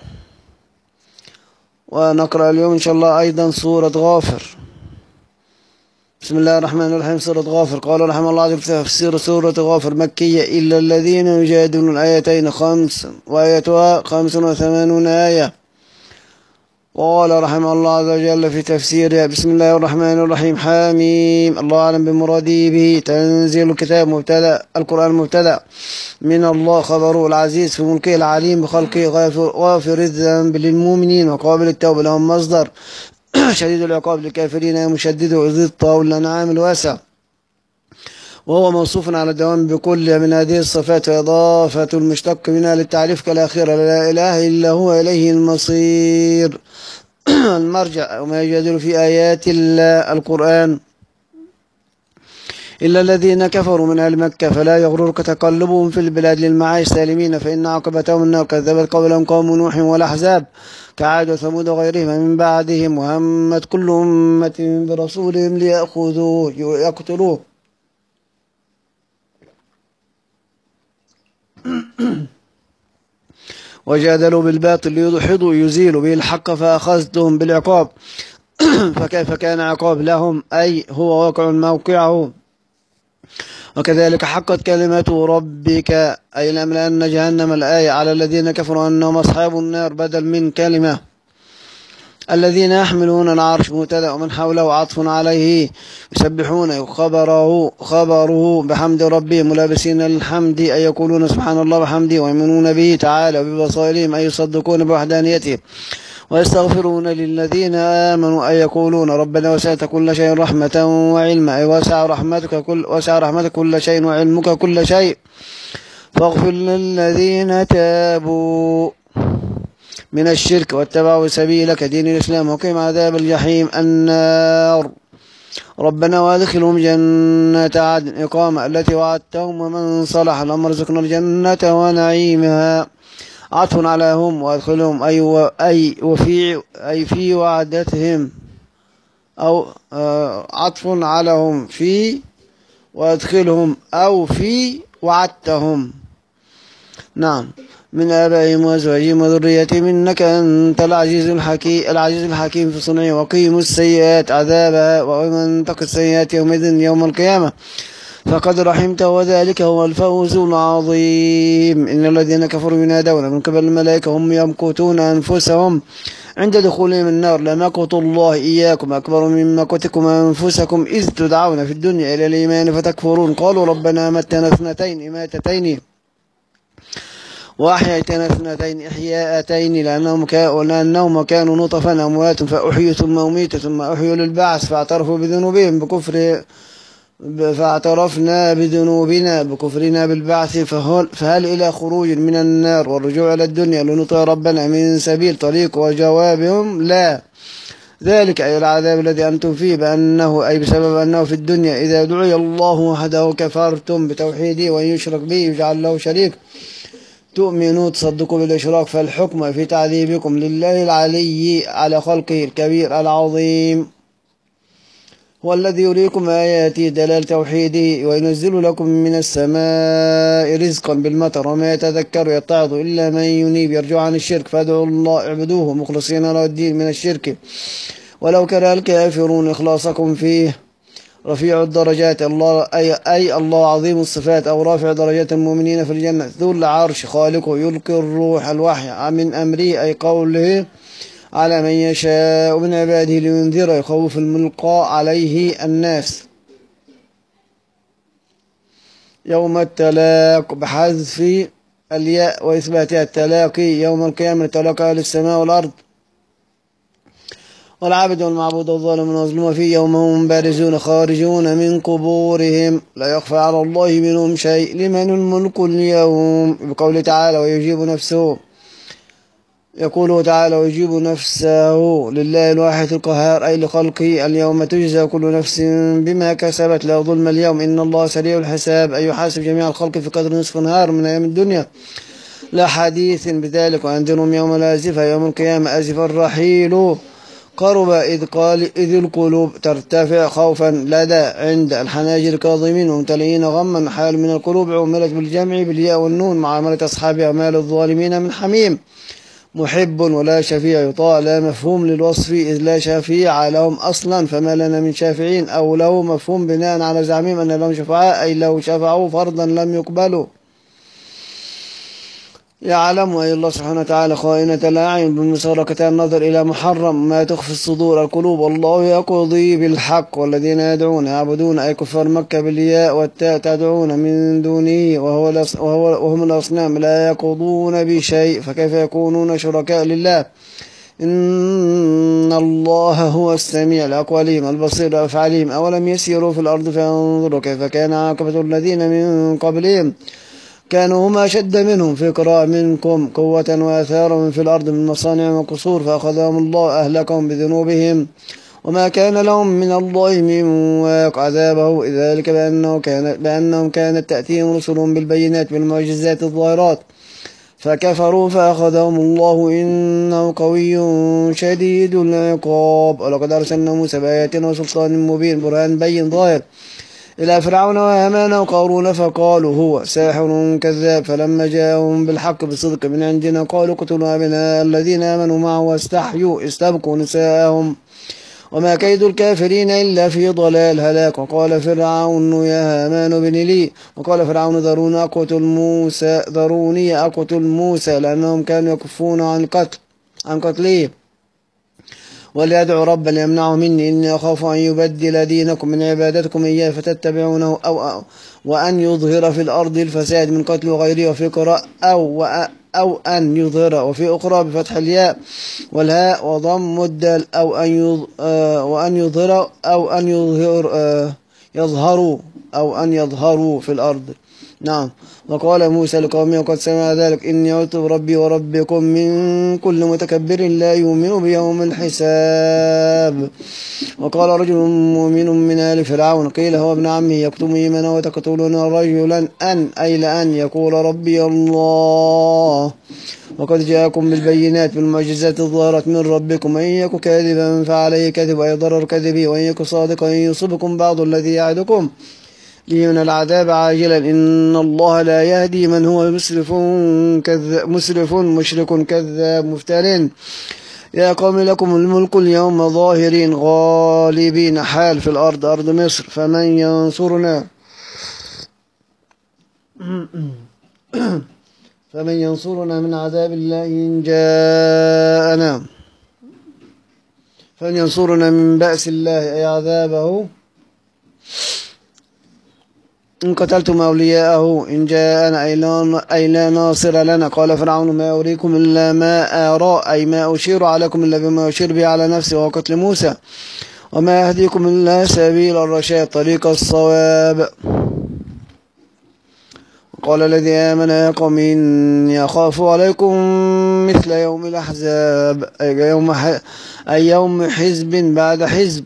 ونقرأ اليوم إن شاء الله أيضا سورة غافر بسم الله الرحمن الرحيم سورة غافر قال رحمه الله عز وجل تفسير سورة غافر مكية إلا الذين يجادلون الآيتين خمس وآيتها خمس وثمانون آية قال رحمه الله عز وجل في تفسيرها بسم الله الرحمن الرحيم حاميم الله أعلم بمراده به تنزيل الكتاب مبتدأ القرآن مبتدأ من الله خبره العزيز في ملكه العليم بخلقه غافر, غافر الذنب للمؤمنين وقابل التوبة لهم مصدر شديد العقاب للكافرين مشدد ذي الطول الأنعام الواسع وهو موصوف على الدوام بكل من هذه الصفات وإضافة المشتق منها للتعريف كالأخيرة لا إله إلا هو إليه المصير المرجع وما يجادل في آيات الله القرآن إلا الذين كفروا من أهل مكة فلا يغررك تقلبهم في البلاد للمعاش سالمين فإن عاقبتهم النار كذبت قبلهم قوم نوح والأحزاب كعاد وثمود وغيرهم من بعدهم وهمت كل أمة برسولهم ليأخذوه يقتلوه وجادلوا بالباطل ليدحضوا يزيلوا به الحق فأخذتهم بالعقاب فكيف كان عقاب لهم أي هو واقع موقعه وكذلك حقت كلمة ربك أي لأملأن جهنم الآية على الذين كفروا أنهم أصحاب النار بدل من كلمة الذين يحملون العرش مبتدأ ومن حوله عطف عليه يسبحون خبره خبره بحمد ربهم ملابسين الحمد أي يقولون سبحان الله بحمده ويؤمنون به تعالى وببصائرهم أي يصدقون بوحدانيته ويستغفرون للذين آمنوا أي يقولون ربنا وسعت كل شيء رحمة وعلما أي وسع رحمتك كل وسع رحمتك كل شيء وعلمك كل شيء فاغفر للذين تابوا من الشرك واتبعوا سبيلك دين الإسلام وقهم عذاب الجحيم النار ربنا وادخلهم جنة عدن إقامة التي وعدتهم ومن صلح اللهم ارزقنا الجنة ونعيمها عطف على هم وادخلهم أي و أي وفي أي في وعدتهم أو آه عطف علىهم في وادخلهم أو في وعدتهم نعم من آبائهم وأزواجهم وذريتهم إنك أنت العزيز الحكيم العزيز الحكيم في صنعه وقيم السيئات عذابها ومن تق السيئات يومئذ يوم القيامة فقد رحمته وذلك هو الفوز العظيم. إن الذين كفروا ينادون من قبل الملائكة هم يمقتون أنفسهم عند دخولهم النار لمقت الله إياكم أكبر من مقتكم أنفسكم إذ تدعون في الدنيا إلى الإيمان فتكفرون قالوا ربنا أمتنا اثنتين إماتتين وأحييتنا اثنتين إحياءتين لأنهم, كا... لأنهم كانوا نطفا أموات فأحيوا ثم أميتوا ثم أحيوا للبعث فاعترفوا بذنوبهم بكفر فاعترفنا بذنوبنا بكفرنا بالبعث فهل, فهل إلى خروج من النار والرجوع إلى الدنيا لنطيع ربنا من سبيل طريق؟ وجوابهم لا. ذلك أي العذاب الذي أنتم فيه بأنه أي بسبب أنه في الدنيا إذا دعي الله وحده كفرتم بتوحيده وإن يشرك به يجعل له شريك تؤمنوا تصدقوا بالإشراك فالحكم في تعذيبكم لله العلي على خلقه الكبير العظيم. هو الذي يريكم آياته دلال توحيده وينزل لكم من السماء رزقا بالمطر وما يتذكر يتعظ إلا من ينيب يرجع عن الشرك فادعوا الله اعبدوه مخلصين له الدين من الشرك ولو كره الكافرون. إخلاصكم فيه رفيع الدرجات الله أي, أي الله عظيم الصفات أو رافع درجات المؤمنين في الجنة ذو العرش خالقه يلقي الروح الوحي من أمره أي قوله على من يشاء من عباده لينذر يخوف الملقى عليه الناس يوم التلاق بحذف الياء وإثباتها التلاقي يوم القيامة تلاقى أهل السماء والأرض والعبد والمعبود والظالم والمظلوم فيه يوم هم بارزون خارجون من قبورهم لا يخفى على الله منهم شيء لمن الملك اليوم بقوله تعالى ويجيب نفسه يقول تعالى ويجيب نفسه لله الواحد القهار أي لخلقه اليوم تجزى كل نفس بما كسبت لا ظلم اليوم إن الله سريع الحساب أي يحاسب جميع الخلق في قدر نصف نهار من أيام الدنيا لا حديث بذلك. وأنذرهم يوم الآزفة يوم القيامة أزف الرحيل قرب إذ قال إذ القلوب ترتفع خوفا لدى عند الحناجر كاظمين وممتلئين غما حال من القلوب عملت بالجمع بالياء والنون معاملة أصحاب أعمال الظالمين من حميم محب ولا شفيع يطاع لا مفهوم للوصف إذ لا شفيع لهم أصلا فما لنا من شافعين أو له مفهوم بناء على زعمهم أن لهم شفعاء أي لو شفعوا فرضا لم يقبلوا. يعلم أي الله سبحانه وتعالى خائنة الأعين بمساركة النظر إلى محرم ما تخفي الصدور القلوب والله يقضي بالحق والذين يدعون يعبدون أي كفار مكة بالياء والتاء تدعون من دونه وهو, وهو وهم الأصنام لا يقضون بشيء فكيف يكونون شركاء لله إن الله هو السميع الأقوالهم البصير بأفعالهم أولم يسيروا في الأرض فينظروا كيف كان عاقبة الذين من قبلهم كانوا هم أشد منهم فكرا منكم قوة وآثارا في الأرض من مصانع وقصور فأخذهم الله أهلكهم بذنوبهم وما كان لهم من الله من واق عذابه ذلك بأنه كان بأنهم كانت تأتيهم رسلهم بالبينات بالمعجزات الظاهرات فكفروا فأخذهم الله إنه قوي شديد العقاب. ولقد أرسلنا موسى بآياتنا وسلطان مبين برهان بين ظاهر إلى فرعون وهامان وقارون فقالوا هو ساحر كذاب فلما جاءهم بالحق بصدق من عندنا قالوا اقتلوا أبناء الذين آمنوا معه واستحيوا استبقوا نساءهم وما كيد الكافرين إلا في ضلال هلاك. وقال فرعون يا هامان ابن لي وقال فرعون ذروني أقتل موسى ذروني أقتل موسى لأنهم كانوا يكفون عن قتل عن قتله وليدعو ربا ليمنعه مني إني أخاف أن يبدل دينكم من عبادتكم إياه فتتبعونه أو, أو وأن يظهر في الأرض الفساد من قتل غيره وفي قراءة أو أو أن يظهر وفي أخرى بفتح الياء والهاء وضم الدال أو أن يظ آه وأن يظهر أو أن يظهر آه يظهروا أو أن يظهروا في الأرض. نعم. وقال موسى لقومه وقد سمع ذلك إني عذت بربي وربكم من كل متكبر لا يؤمن بيوم الحساب. وقال رجل مؤمن من آل فرعون قيل هو ابن عمه يكتم إيمانه وتقتلون رجلا أن أي لأن يقول ربي الله وقد جاءكم بالبينات بالمعجزات الظاهرة من ربكم إن يك كاذبا فعليه كذب أي ضرر كذبي وإن يك صادقا يصبكم بعض الذي يعدكم من العذاب عاجلا إن الله لا يهدي من هو مسرف كذاب مسرف مشرك كذاب مفترٍ. يا قوم لكم الملك اليوم ظاهرين غالبين حال في الأرض أرض مصر فمن ينصرنا فمن ينصرنا من عذاب الله إن جاءنا فمن ينصرنا من بأس الله أي عذابه إن قتلتم أولياءه إن جاءنا أي لا ناصر لنا. قال فرعون ما أريكم إلا ما أرى أي ما أشير عليكم إلا بما يشير به على نفسه وهو قتل موسى وما أهديكم إلا سبيل الرشاد طريق الصواب. قال الذي آمن يا قوم إني أخاف عليكم مثل يوم الأحزاب أي يوم, أي يوم حزب بعد حزب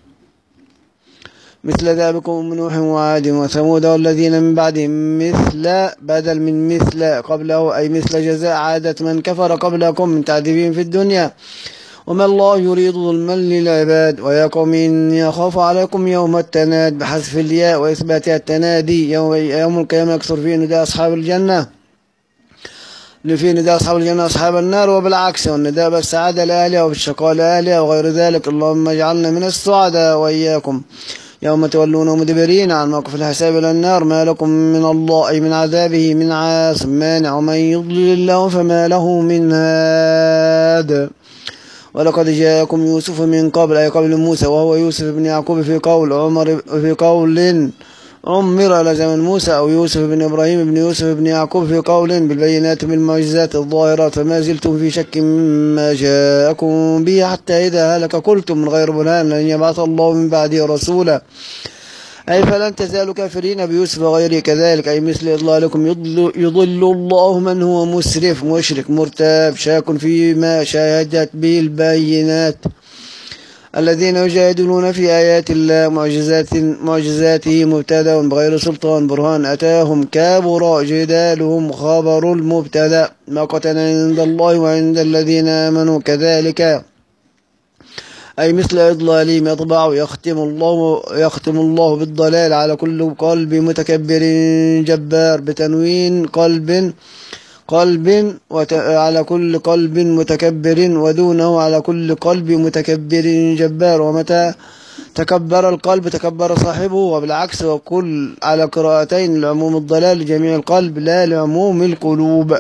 مثل ذلكم من نوح وعاد وثمود والذين من بعدهم مثل بدل من مثل قبله أي مثل جزاء عادة من كفر قبلكم من تعذيبهم في الدنيا وما الله يريد ظلما للعباد. ويا قوم إني أخاف عليكم يوم التناد بحذف الياء وإثباتها التنادي يوم, يوم القيامة يكثر فيه نداء أصحاب الجنة لفي نداء أصحاب الجنة أصحاب النار وبالعكس والنداء بالسعادة لأهلها وبالشقاء لأهلها وغير ذلك. اللهم اجعلنا من السعداء وإياكم. يوم تولون مدبرين عن موقف الحساب إلى النار ما لكم من الله أي من عذابه من عاصم مانع ومن يضلل الله فما له من هاد. ولقد جاءكم يوسف من قبل أي قبل موسى وهو يوسف بن يعقوب في قول عمر في قول عمر لزمن موسى أو يوسف بن إبراهيم بن يوسف بن يعقوب في قول بالبينات بالمعجزات الظاهرات فما زلتم في شك مما جاءكم به حتى إذا هلك قلتم من غير برهان لن يبعث الله من بعده رسولا أي فلن تزالوا كافرين بيوسف وغيره كذلك أي مثل إضلالكم يضل, يضل الله من هو مسرف مشرك مرتاب شاك فيما شاهدت به البينات الذين يجادلون في آيات الله معجزات معجزاته مبتدأ بغير سلطان برهان أتاهم كابر جدالهم خبر المبتدأ ما قتل عند الله وعند الذين آمنوا كذلك أي مثل إضلالهم يطبع يختم الله يختم الله بالضلال على كل قلب متكبر جبار بتنوين قلب قلب وت... على كل قلب متكبر ودونه على كل قلب متكبر جبار ومتى تكبر القلب تكبر صاحبه وبالعكس وكل على قراءتين لعموم الضلال لجميع القلب لا لعموم القلوب.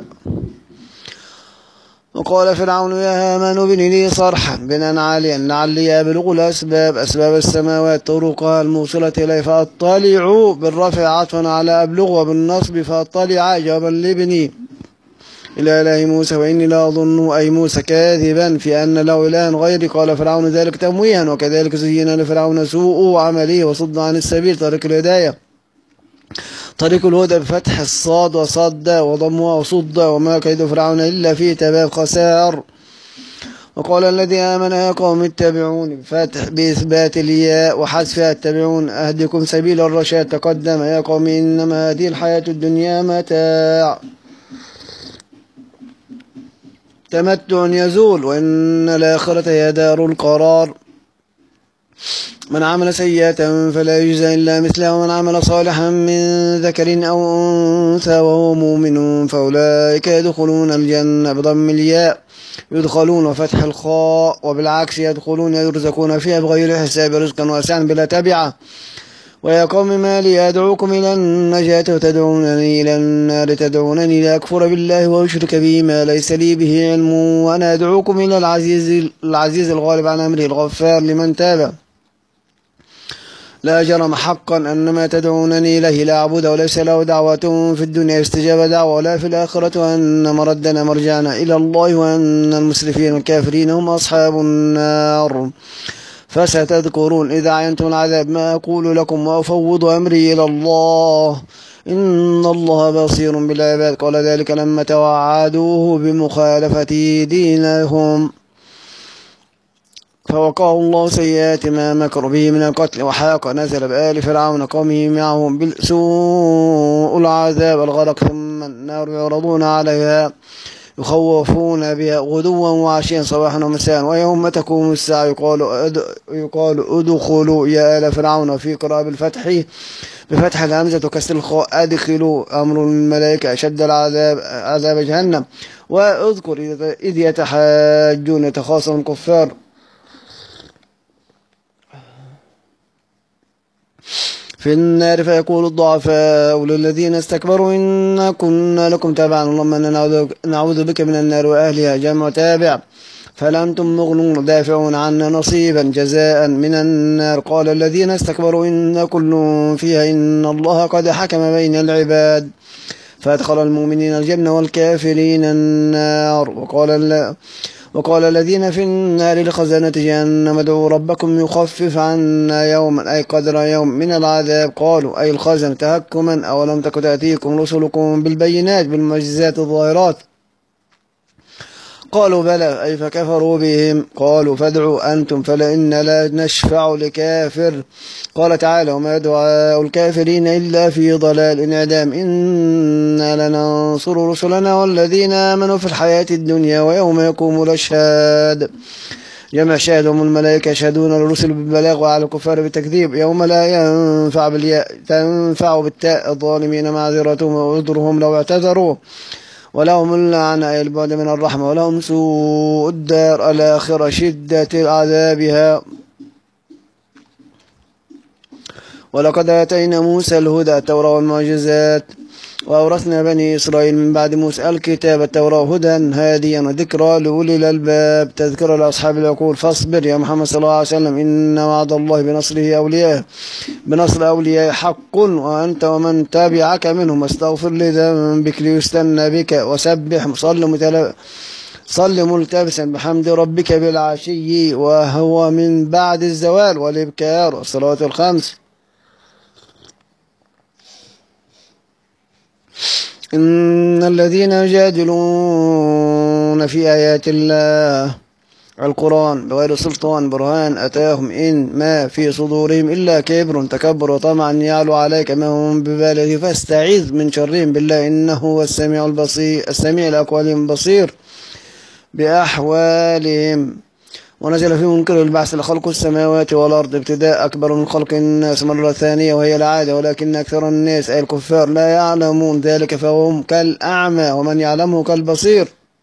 وقال فرعون يا هامان ابن لي صرحا بناء عاليا لعلي أبلغ الأسباب أسباب السماوات طرقها الموصلة إليه فأطلع بالرفع عطفا على أبلغ وبالنصب فأطلع جوابا لابني إلى إله موسى وإني لا أظن أي موسى كاذبا في أن له إله غيري. قال فرعون ذلك تمويها وكذلك زين لفرعون سوء عمله وصد عن السبيل طريق الهداية طريق الهدى بفتح الصاد وصد وضمها وصد وما كيد فرعون إلا في تباب خسار. وقال الذي آمن يا قوم اتبعوني بفتح بإثبات الياء وحذفها اتبعون أهدكم سبيل الرشاد تقدم يا قوم إنما هذه الحياة الدنيا متاع تمتع يزول وإن الآخرة هي دار القرار. من عمل سيئة فلا يجزى إلا مثلها ومن عمل صالحا من ذكر أو أنثى وهو مؤمن فأولئك يدخلون الجنة بضم الياء يدخلون وفتح الخاء وبالعكس يدخلون يرزقون فيها بغير حساب رزقا واسعا بلا تبعة. ويا قوم ما لي أدعوكم إلى النجاة وتدعونني إلى النار تدعونني لأكفر بالله وأشرك به ما ليس لي به علم وأنا أدعوكم إلى العزيز العزيز الغالب عن أمره الغفار لمن تاب. لا جرم حقا أن ما تدعونني إليه لا أعبد وليس له دعوة في الدنيا استجاب دعوة ولا في الآخرة وأن مردنا مرجعنا إلى الله وأن المسرفين الكافرين هم أصحاب النار. فستذكرون إذا عينتم العذاب ما أقول لكم وأفوض أمري إلى الله إن الله بصير بالعباد. قال ذلك لما توعدوه بمخالفة دينهم فوقاه الله سيئات ما مكر به من القتل وحاق نزل بآل فرعون قومه معهم بالسوء العذاب الغرق ثم النار يعرضون عليها يخوفون بها غدوا وعشيا صباحا ومساء ويوم تقوم الساعة يقال أد... يقال ادخلوا يا آل فرعون في قراءة بالفتح بفتح الهمزة وكسر الخاء أدخلوا أمر الملائكة أشد العذاب عذاب جهنم. واذكر إذ يتحاجون يتخاصم الكفار في النار فيقول الضعفاء للذين استكبروا إنا كنا لكم تابعا اللهم إنا نعوذ بك من النار وأهلها جمع تابع فهل أنتم مغنون دافعون عنا نصيبا جزاء من النار قال الذين استكبروا إنا كل فيها إن الله قد حكم بين العباد فأدخل المؤمنين الجنة والكافرين النار وقال الله وقال الذين في النار لخزنة جهنم ادعوا ربكم يخفف عنا يوما أي قدر يوم من العذاب قالوا أي الخزنة تهكما أولم تك تأتيكم رسلكم بالبينات بالمعجزات الظاهرات قالوا بلى أي فكفروا بهم قالوا فادعوا أنتم فلئن لا نشفع لكافر قال تعالى وما دعاء الكافرين إلا في ضلال انعدام إنا لننصر رسلنا والذين آمنوا في الحياة الدنيا ويوم يقوم الأشهاد جمع شاهد هم الملائكة يشهدون الرسل بالبلاغ وعلى الكفار بالتكذيب يوم لا ينفع بالياء تنفع بالتاء الظالمين معذرتهم وعذرهم لو اعتذروا ولهم اللعنة أي البعد من الرحمة ولهم سوء الدار الآخرة شدة عذابها ولقد آتينا موسى الهدى التوراة والمعجزات وأورثنا بني إسرائيل من بعد موسى الكتاب التوراة هدى هاديا وذكرى لأولي الألباب تذكرة لأصحاب العقول فاصبر يا محمد صلى الله عليه وسلم إن وعد الله بنصره أولياء بنصر أولياء حق وأنت ومن تابعك منهم واستغفر لذنبك ليستنى بك وسبح صل متل... صل ملتبسا بحمد ربك بالعشي وهو من بعد الزوال والإبكار والصلوات الخمس إن الذين يجادلون في آيات الله القرآن بغير سلطان برهان أتاهم إن ما في صدورهم إلا كبر تكبر وطمعا يعلو عليك ما هم ببالغ فاستعذ من شرهم بالله إنه هو السميع البصير السميع لأقوالهم بصير بأحوالهم ونزل في منكر البعث لخلق السماوات والأرض ابتداء أكبر من خلق الناس مرة ثانية وهي العادة ولكن أكثر الناس أي الكفار لا يعلمون ذلك فهم كالأعمى ومن يعلمه كالبصير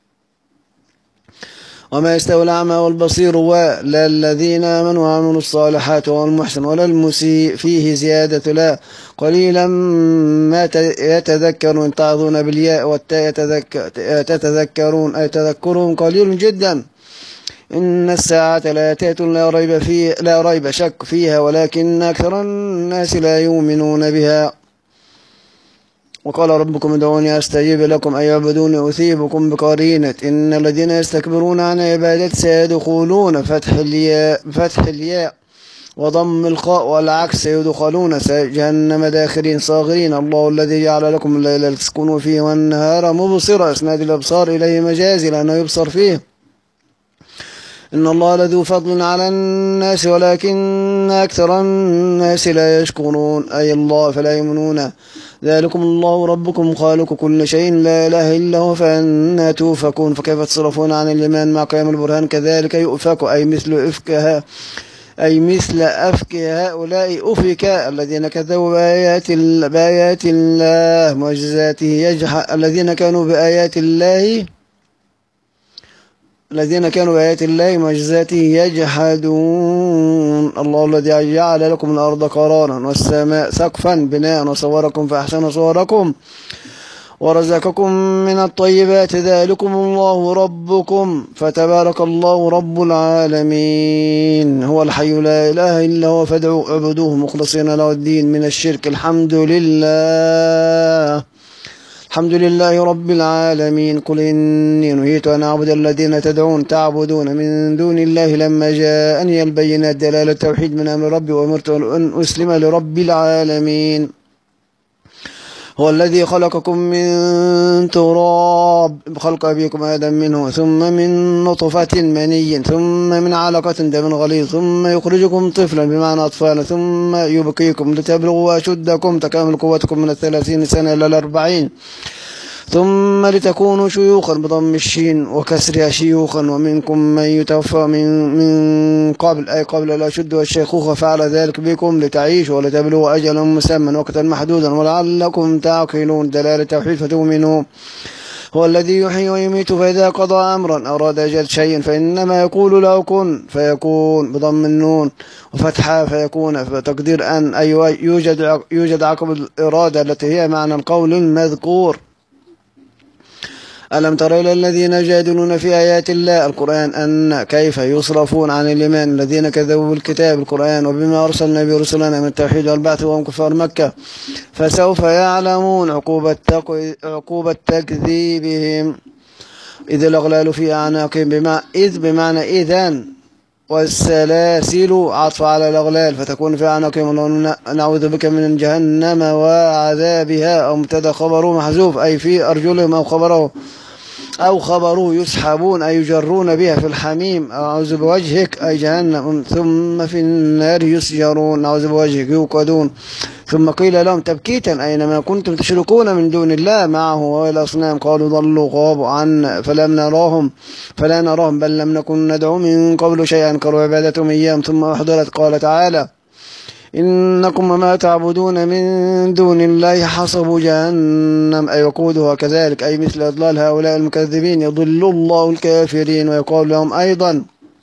وما يستوي الأعمى والبصير ولا الذين آمنوا وعملوا الصالحات والمحسن ولا المسيء فيه زيادة لا قليلا ما يتذكرون تعظون بالياء والتاء تتذكرون أي تذكرهم قليل جدا إن الساعة لآتية لا ريب فيه لا ريب شك فيها ولكن أكثر الناس لا يؤمنون بها وقال ربكم ادعوني أستجيب لكم أي اعبدوني أثيبكم بقرينة إن الذين يستكبرون عن عبادتي سيدخلون فتح الياء فتح الياء وضم الخاء والعكس يدخلون جهنم داخرين صاغرين الله الذي جعل لكم الليل لتسكنوا فيه والنهار مبصرا إسناد الأبصار إليه مجازي لأنه يبصر فيه إن الله لذو فضل على الناس ولكن أكثر الناس لا يشكرون أي الله فلا يؤمنون ذلكم الله ربكم خالق كل شيء لا إله إلا هو فأنا توفكون فكيف تصرفون عن الإيمان مع قيام البرهان كذلك يؤفك أي مثل إفكها أي مثل أفك هؤلاء أفك الذين كذبوا بآيات, بآيات الله معجزاته يجحد الذين كانوا بآيات الله الذين كانوا بآيات الله معجزاته يجحدون الله الذي جعل لكم الأرض قرارا والسماء سقفا بناء وصوركم فأحسن صوركم ورزقكم من الطيبات ذلكم الله ربكم فتبارك الله رب العالمين هو الحي لا إله إلا هو فادعوا اعبدوه مخلصين له الدين من الشرك الحمد لله الحمد لله رب العالمين قل إني نهيت أن أعبد الذين تدعون تعبدون من دون الله لما جاءني البينات دلالة التوحيد من أمر ربي وأمرت أن أسلم لرب العالمين هو الذي خلقكم من تراب خلق أبيكم آدم منه ثم من نطفة مني ثم من علقة دم غليظ ثم يخرجكم طفلا بمعنى أطفالا ثم يبقيكم لتبلغوا أشدكم تكامل قوتكم من الثلاثين سنة إلى الأربعين ثم لتكونوا شيوخا بضم الشين وكسرها شيوخا ومنكم من يتوفى من, من قبل أي قبل الأشد والشيخوخة فعل ذلك بكم لتعيشوا ولتبلغوا أجلا مسمى وقتا محدودا ولعلكم تعقلون دلالة التوحيد فتؤمنوا هو الذي يحيي ويميت، فإذا قضى أمرا أراد أجل شيء فإنما يقول له كن فيكون بضم النون وفتحها فيكون، فتقدير أن أي يوجد يوجد عقب الإرادة التي هي معنى القول المذكور. ألم تر إلى الذين يجادلون في آيات الله القرآن أن كيف يصرفون عن الإيمان الذين كذبوا بالكتاب القرآن وبما أرسلنا به رسلنا من التوحيد والبعث وهم كفار مكة، فسوف يعلمون عقوبة عقوبة تكذيبهم. إذ الأغلال في أعناقهم، بما إذ بمعنى إذن، والسلاسل عطف على الأغلال فتكون في أعناقهم. نعوذ بك من جهنم وعذابها، أو مبتدا خبره محذوف أي في أرجلهم، أو خبره أو خبره يسحبون أي يجرون بها في الحميم. أعوذ بوجهك أي جهنم، ثم في النار يسجرون. أعوذ بوجهك يوقدون. ثم قيل لهم تبكيتا أينما كنتم تشركون من دون الله معه والأصنام قالوا ضلوا غابوا عنا فلم نراهم فلا نراهم بل لم نكن ندعو من قبل شيئا كروا عبادتهم إياهم. ثم أحضرت قال تعالى إنكم وما تعبدون من دون الله حصب جهنم أي وقودها كذلك، أي مثل إضلال هؤلاء المكذبين يضل الله الكافرين. ويقول لهم أيضا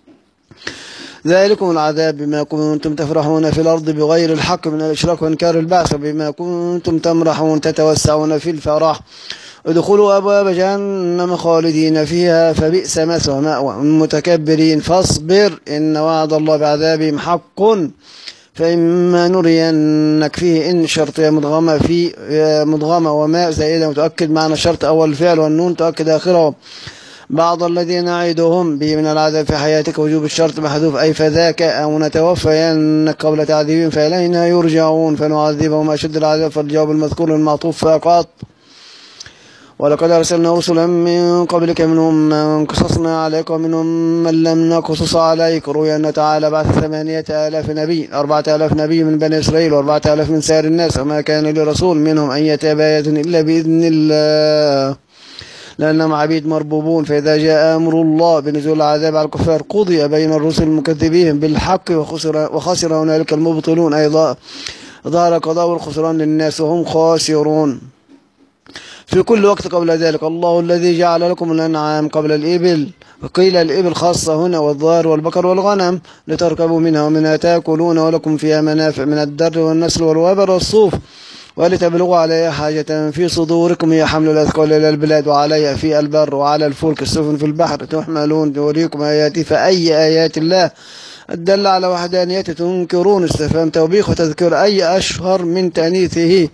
ذلكم العذاب بما كنتم تفرحون في الأرض بغير الحق من الإشراك وإنكار البعث، بما كنتم تمرحون تتوسعون في الفرح. ادخلوا أبواب جهنم خالدين فيها فبئس مثوى مأوى المتكبرين. فاصبر إن وعد الله بعذابهم حق فإما نرينك فيه إن شرطية مدغمة في مدغمة وماء زائدة متأكد معنى الشرط أول الفعل والنون تؤكد آخره. بعض الذين نعيدهم به من العذاب في حياتك وجوب الشرط محذوف أي فذاك أو نتوفينك قبل تعذيبهم فإلينا يرجعون فنعذبهم أشد العذاب. فالجواب المذكور المعطوف فقط. ولقد أرسلنا رسلا من قبلك منهم من قصصنا عليك ومنهم من لم نقصص عليك. روي أن تعالى بعث ثمانية آلاف نبي أربعة آلاف نبي من بني إسرائيل وأربعة آلاف من سائر الناس، وما كان لرسول منهم أن يتبايت إلا بإذن الله لأنهم عبيد مربوبون. فإذا جاء أمر الله بنزول العذاب على الكفار قضي بين الرسل المكذبين بالحق وخسر, وخسر هنالك المبطلون أيضا. ظهر قضاء الخسران للناس وهم خاسرون في كل وقت قبل ذلك. الله الذي جعل لكم الأنعام قبل الإبل، وقيل الإبل خاصة هنا والظهر والبقر والغنم لتركبوا منها ومنها تأكلون ولكم فيها منافع من الدر والنسل والوبر والصوف ولتبلغوا عليها حاجة في صدوركم هي حمل الأثقال إلى البلاد وعليها في البر وعلى الفلك السفن في البحر تحملون يوريكم آياتي. فأي آيات الله الدل على وحدانيته تنكرون؟ استفهام توبيخ وتذكر أي أشهر من تأنيثه.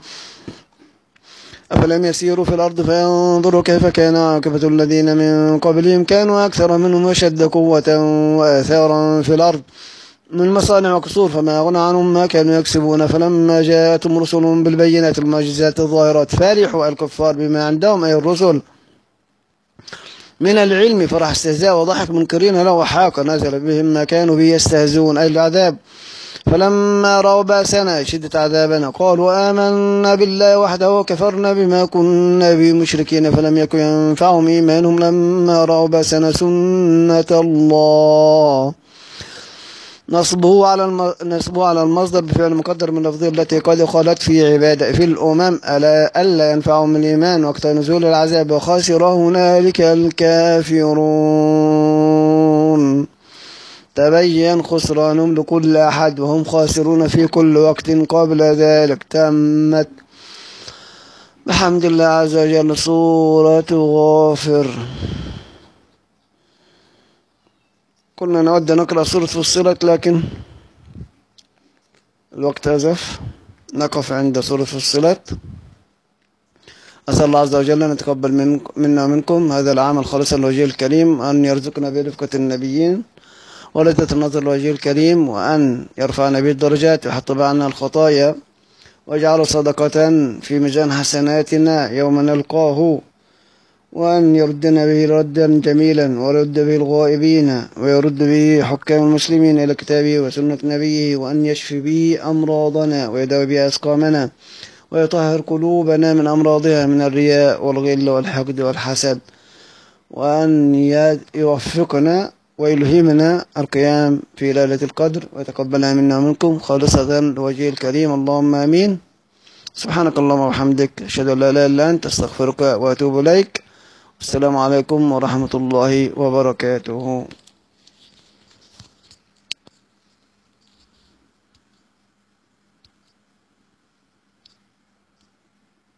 أفلم يسيروا في الأرض فينظروا كيف كان عاقبة الذين من قبلهم كانوا أكثر منهم وشد قوة وآثارا في الأرض من مصانع وقصور فما أغنى عنهم ما كانوا يكسبون. فلما جاءتهم رسلهم بالبينات المعجزات الظاهرات فرحوا الكفار بما عندهم أي الرسل من العلم فرح استهزاء وضحك منكرين له وحاق نزل بهم ما كانوا به يستهزون أي العذاب. فلما رأوا بأسنا شدة عذابنا قالوا آمنا بالله وحده وكفرنا بما كنا به مشركين فلم يكن ينفعهم إيمانهم لما رأوا بأسنا سنة الله. نصبه على الم... نصبه على المصدر بفعل مقدر من لفظه التي قد خلت في عبادة في الأمم ألا, ألا ينفعهم الإيمان وقت نزول العذاب وخاسر هنالك الكافرون. تبين خسرانهم لكل أحد وهم خاسرون في كل وقت قبل ذلك. تمت بحمد الله عز وجل سورة غافر. كنا نود نقرأ سورة فصلت لكن الوقت أزف، نقف عند سورة فصلت. أسأل الله عز وجل أن يتقبل من منا ومنكم هذا العام الخالص لوجهه الكريم، أن يرزقنا برفقة النبيين ولذة النظر لوجهه الكريم، وأن يرفعنا به الدرجات ويحط عنا الخطايا ويجعله صدقة في ميزان حسناتنا يوم نلقاه، وأن يردنا به ردا جميلا ويرد به الغائبين ويرد به حكام المسلمين إلى كتابه وسنة نبيه، وأن يشفي به أمراضنا ويداوي به أسقامنا ويطهر قلوبنا من أمراضها من الرياء والغل والحقد والحسد، وأن يوفقنا ويلهمنا القيام في ليلة القدر ويتقبلها منا ومنكم خالصة لوجهه الكريم. اللهم آمين. سبحانك اللهم وبحمدك أشهد أن لا إله إلا أنت أستغفرك وأتوب إليك. السلام عليكم ورحمة الله وبركاته.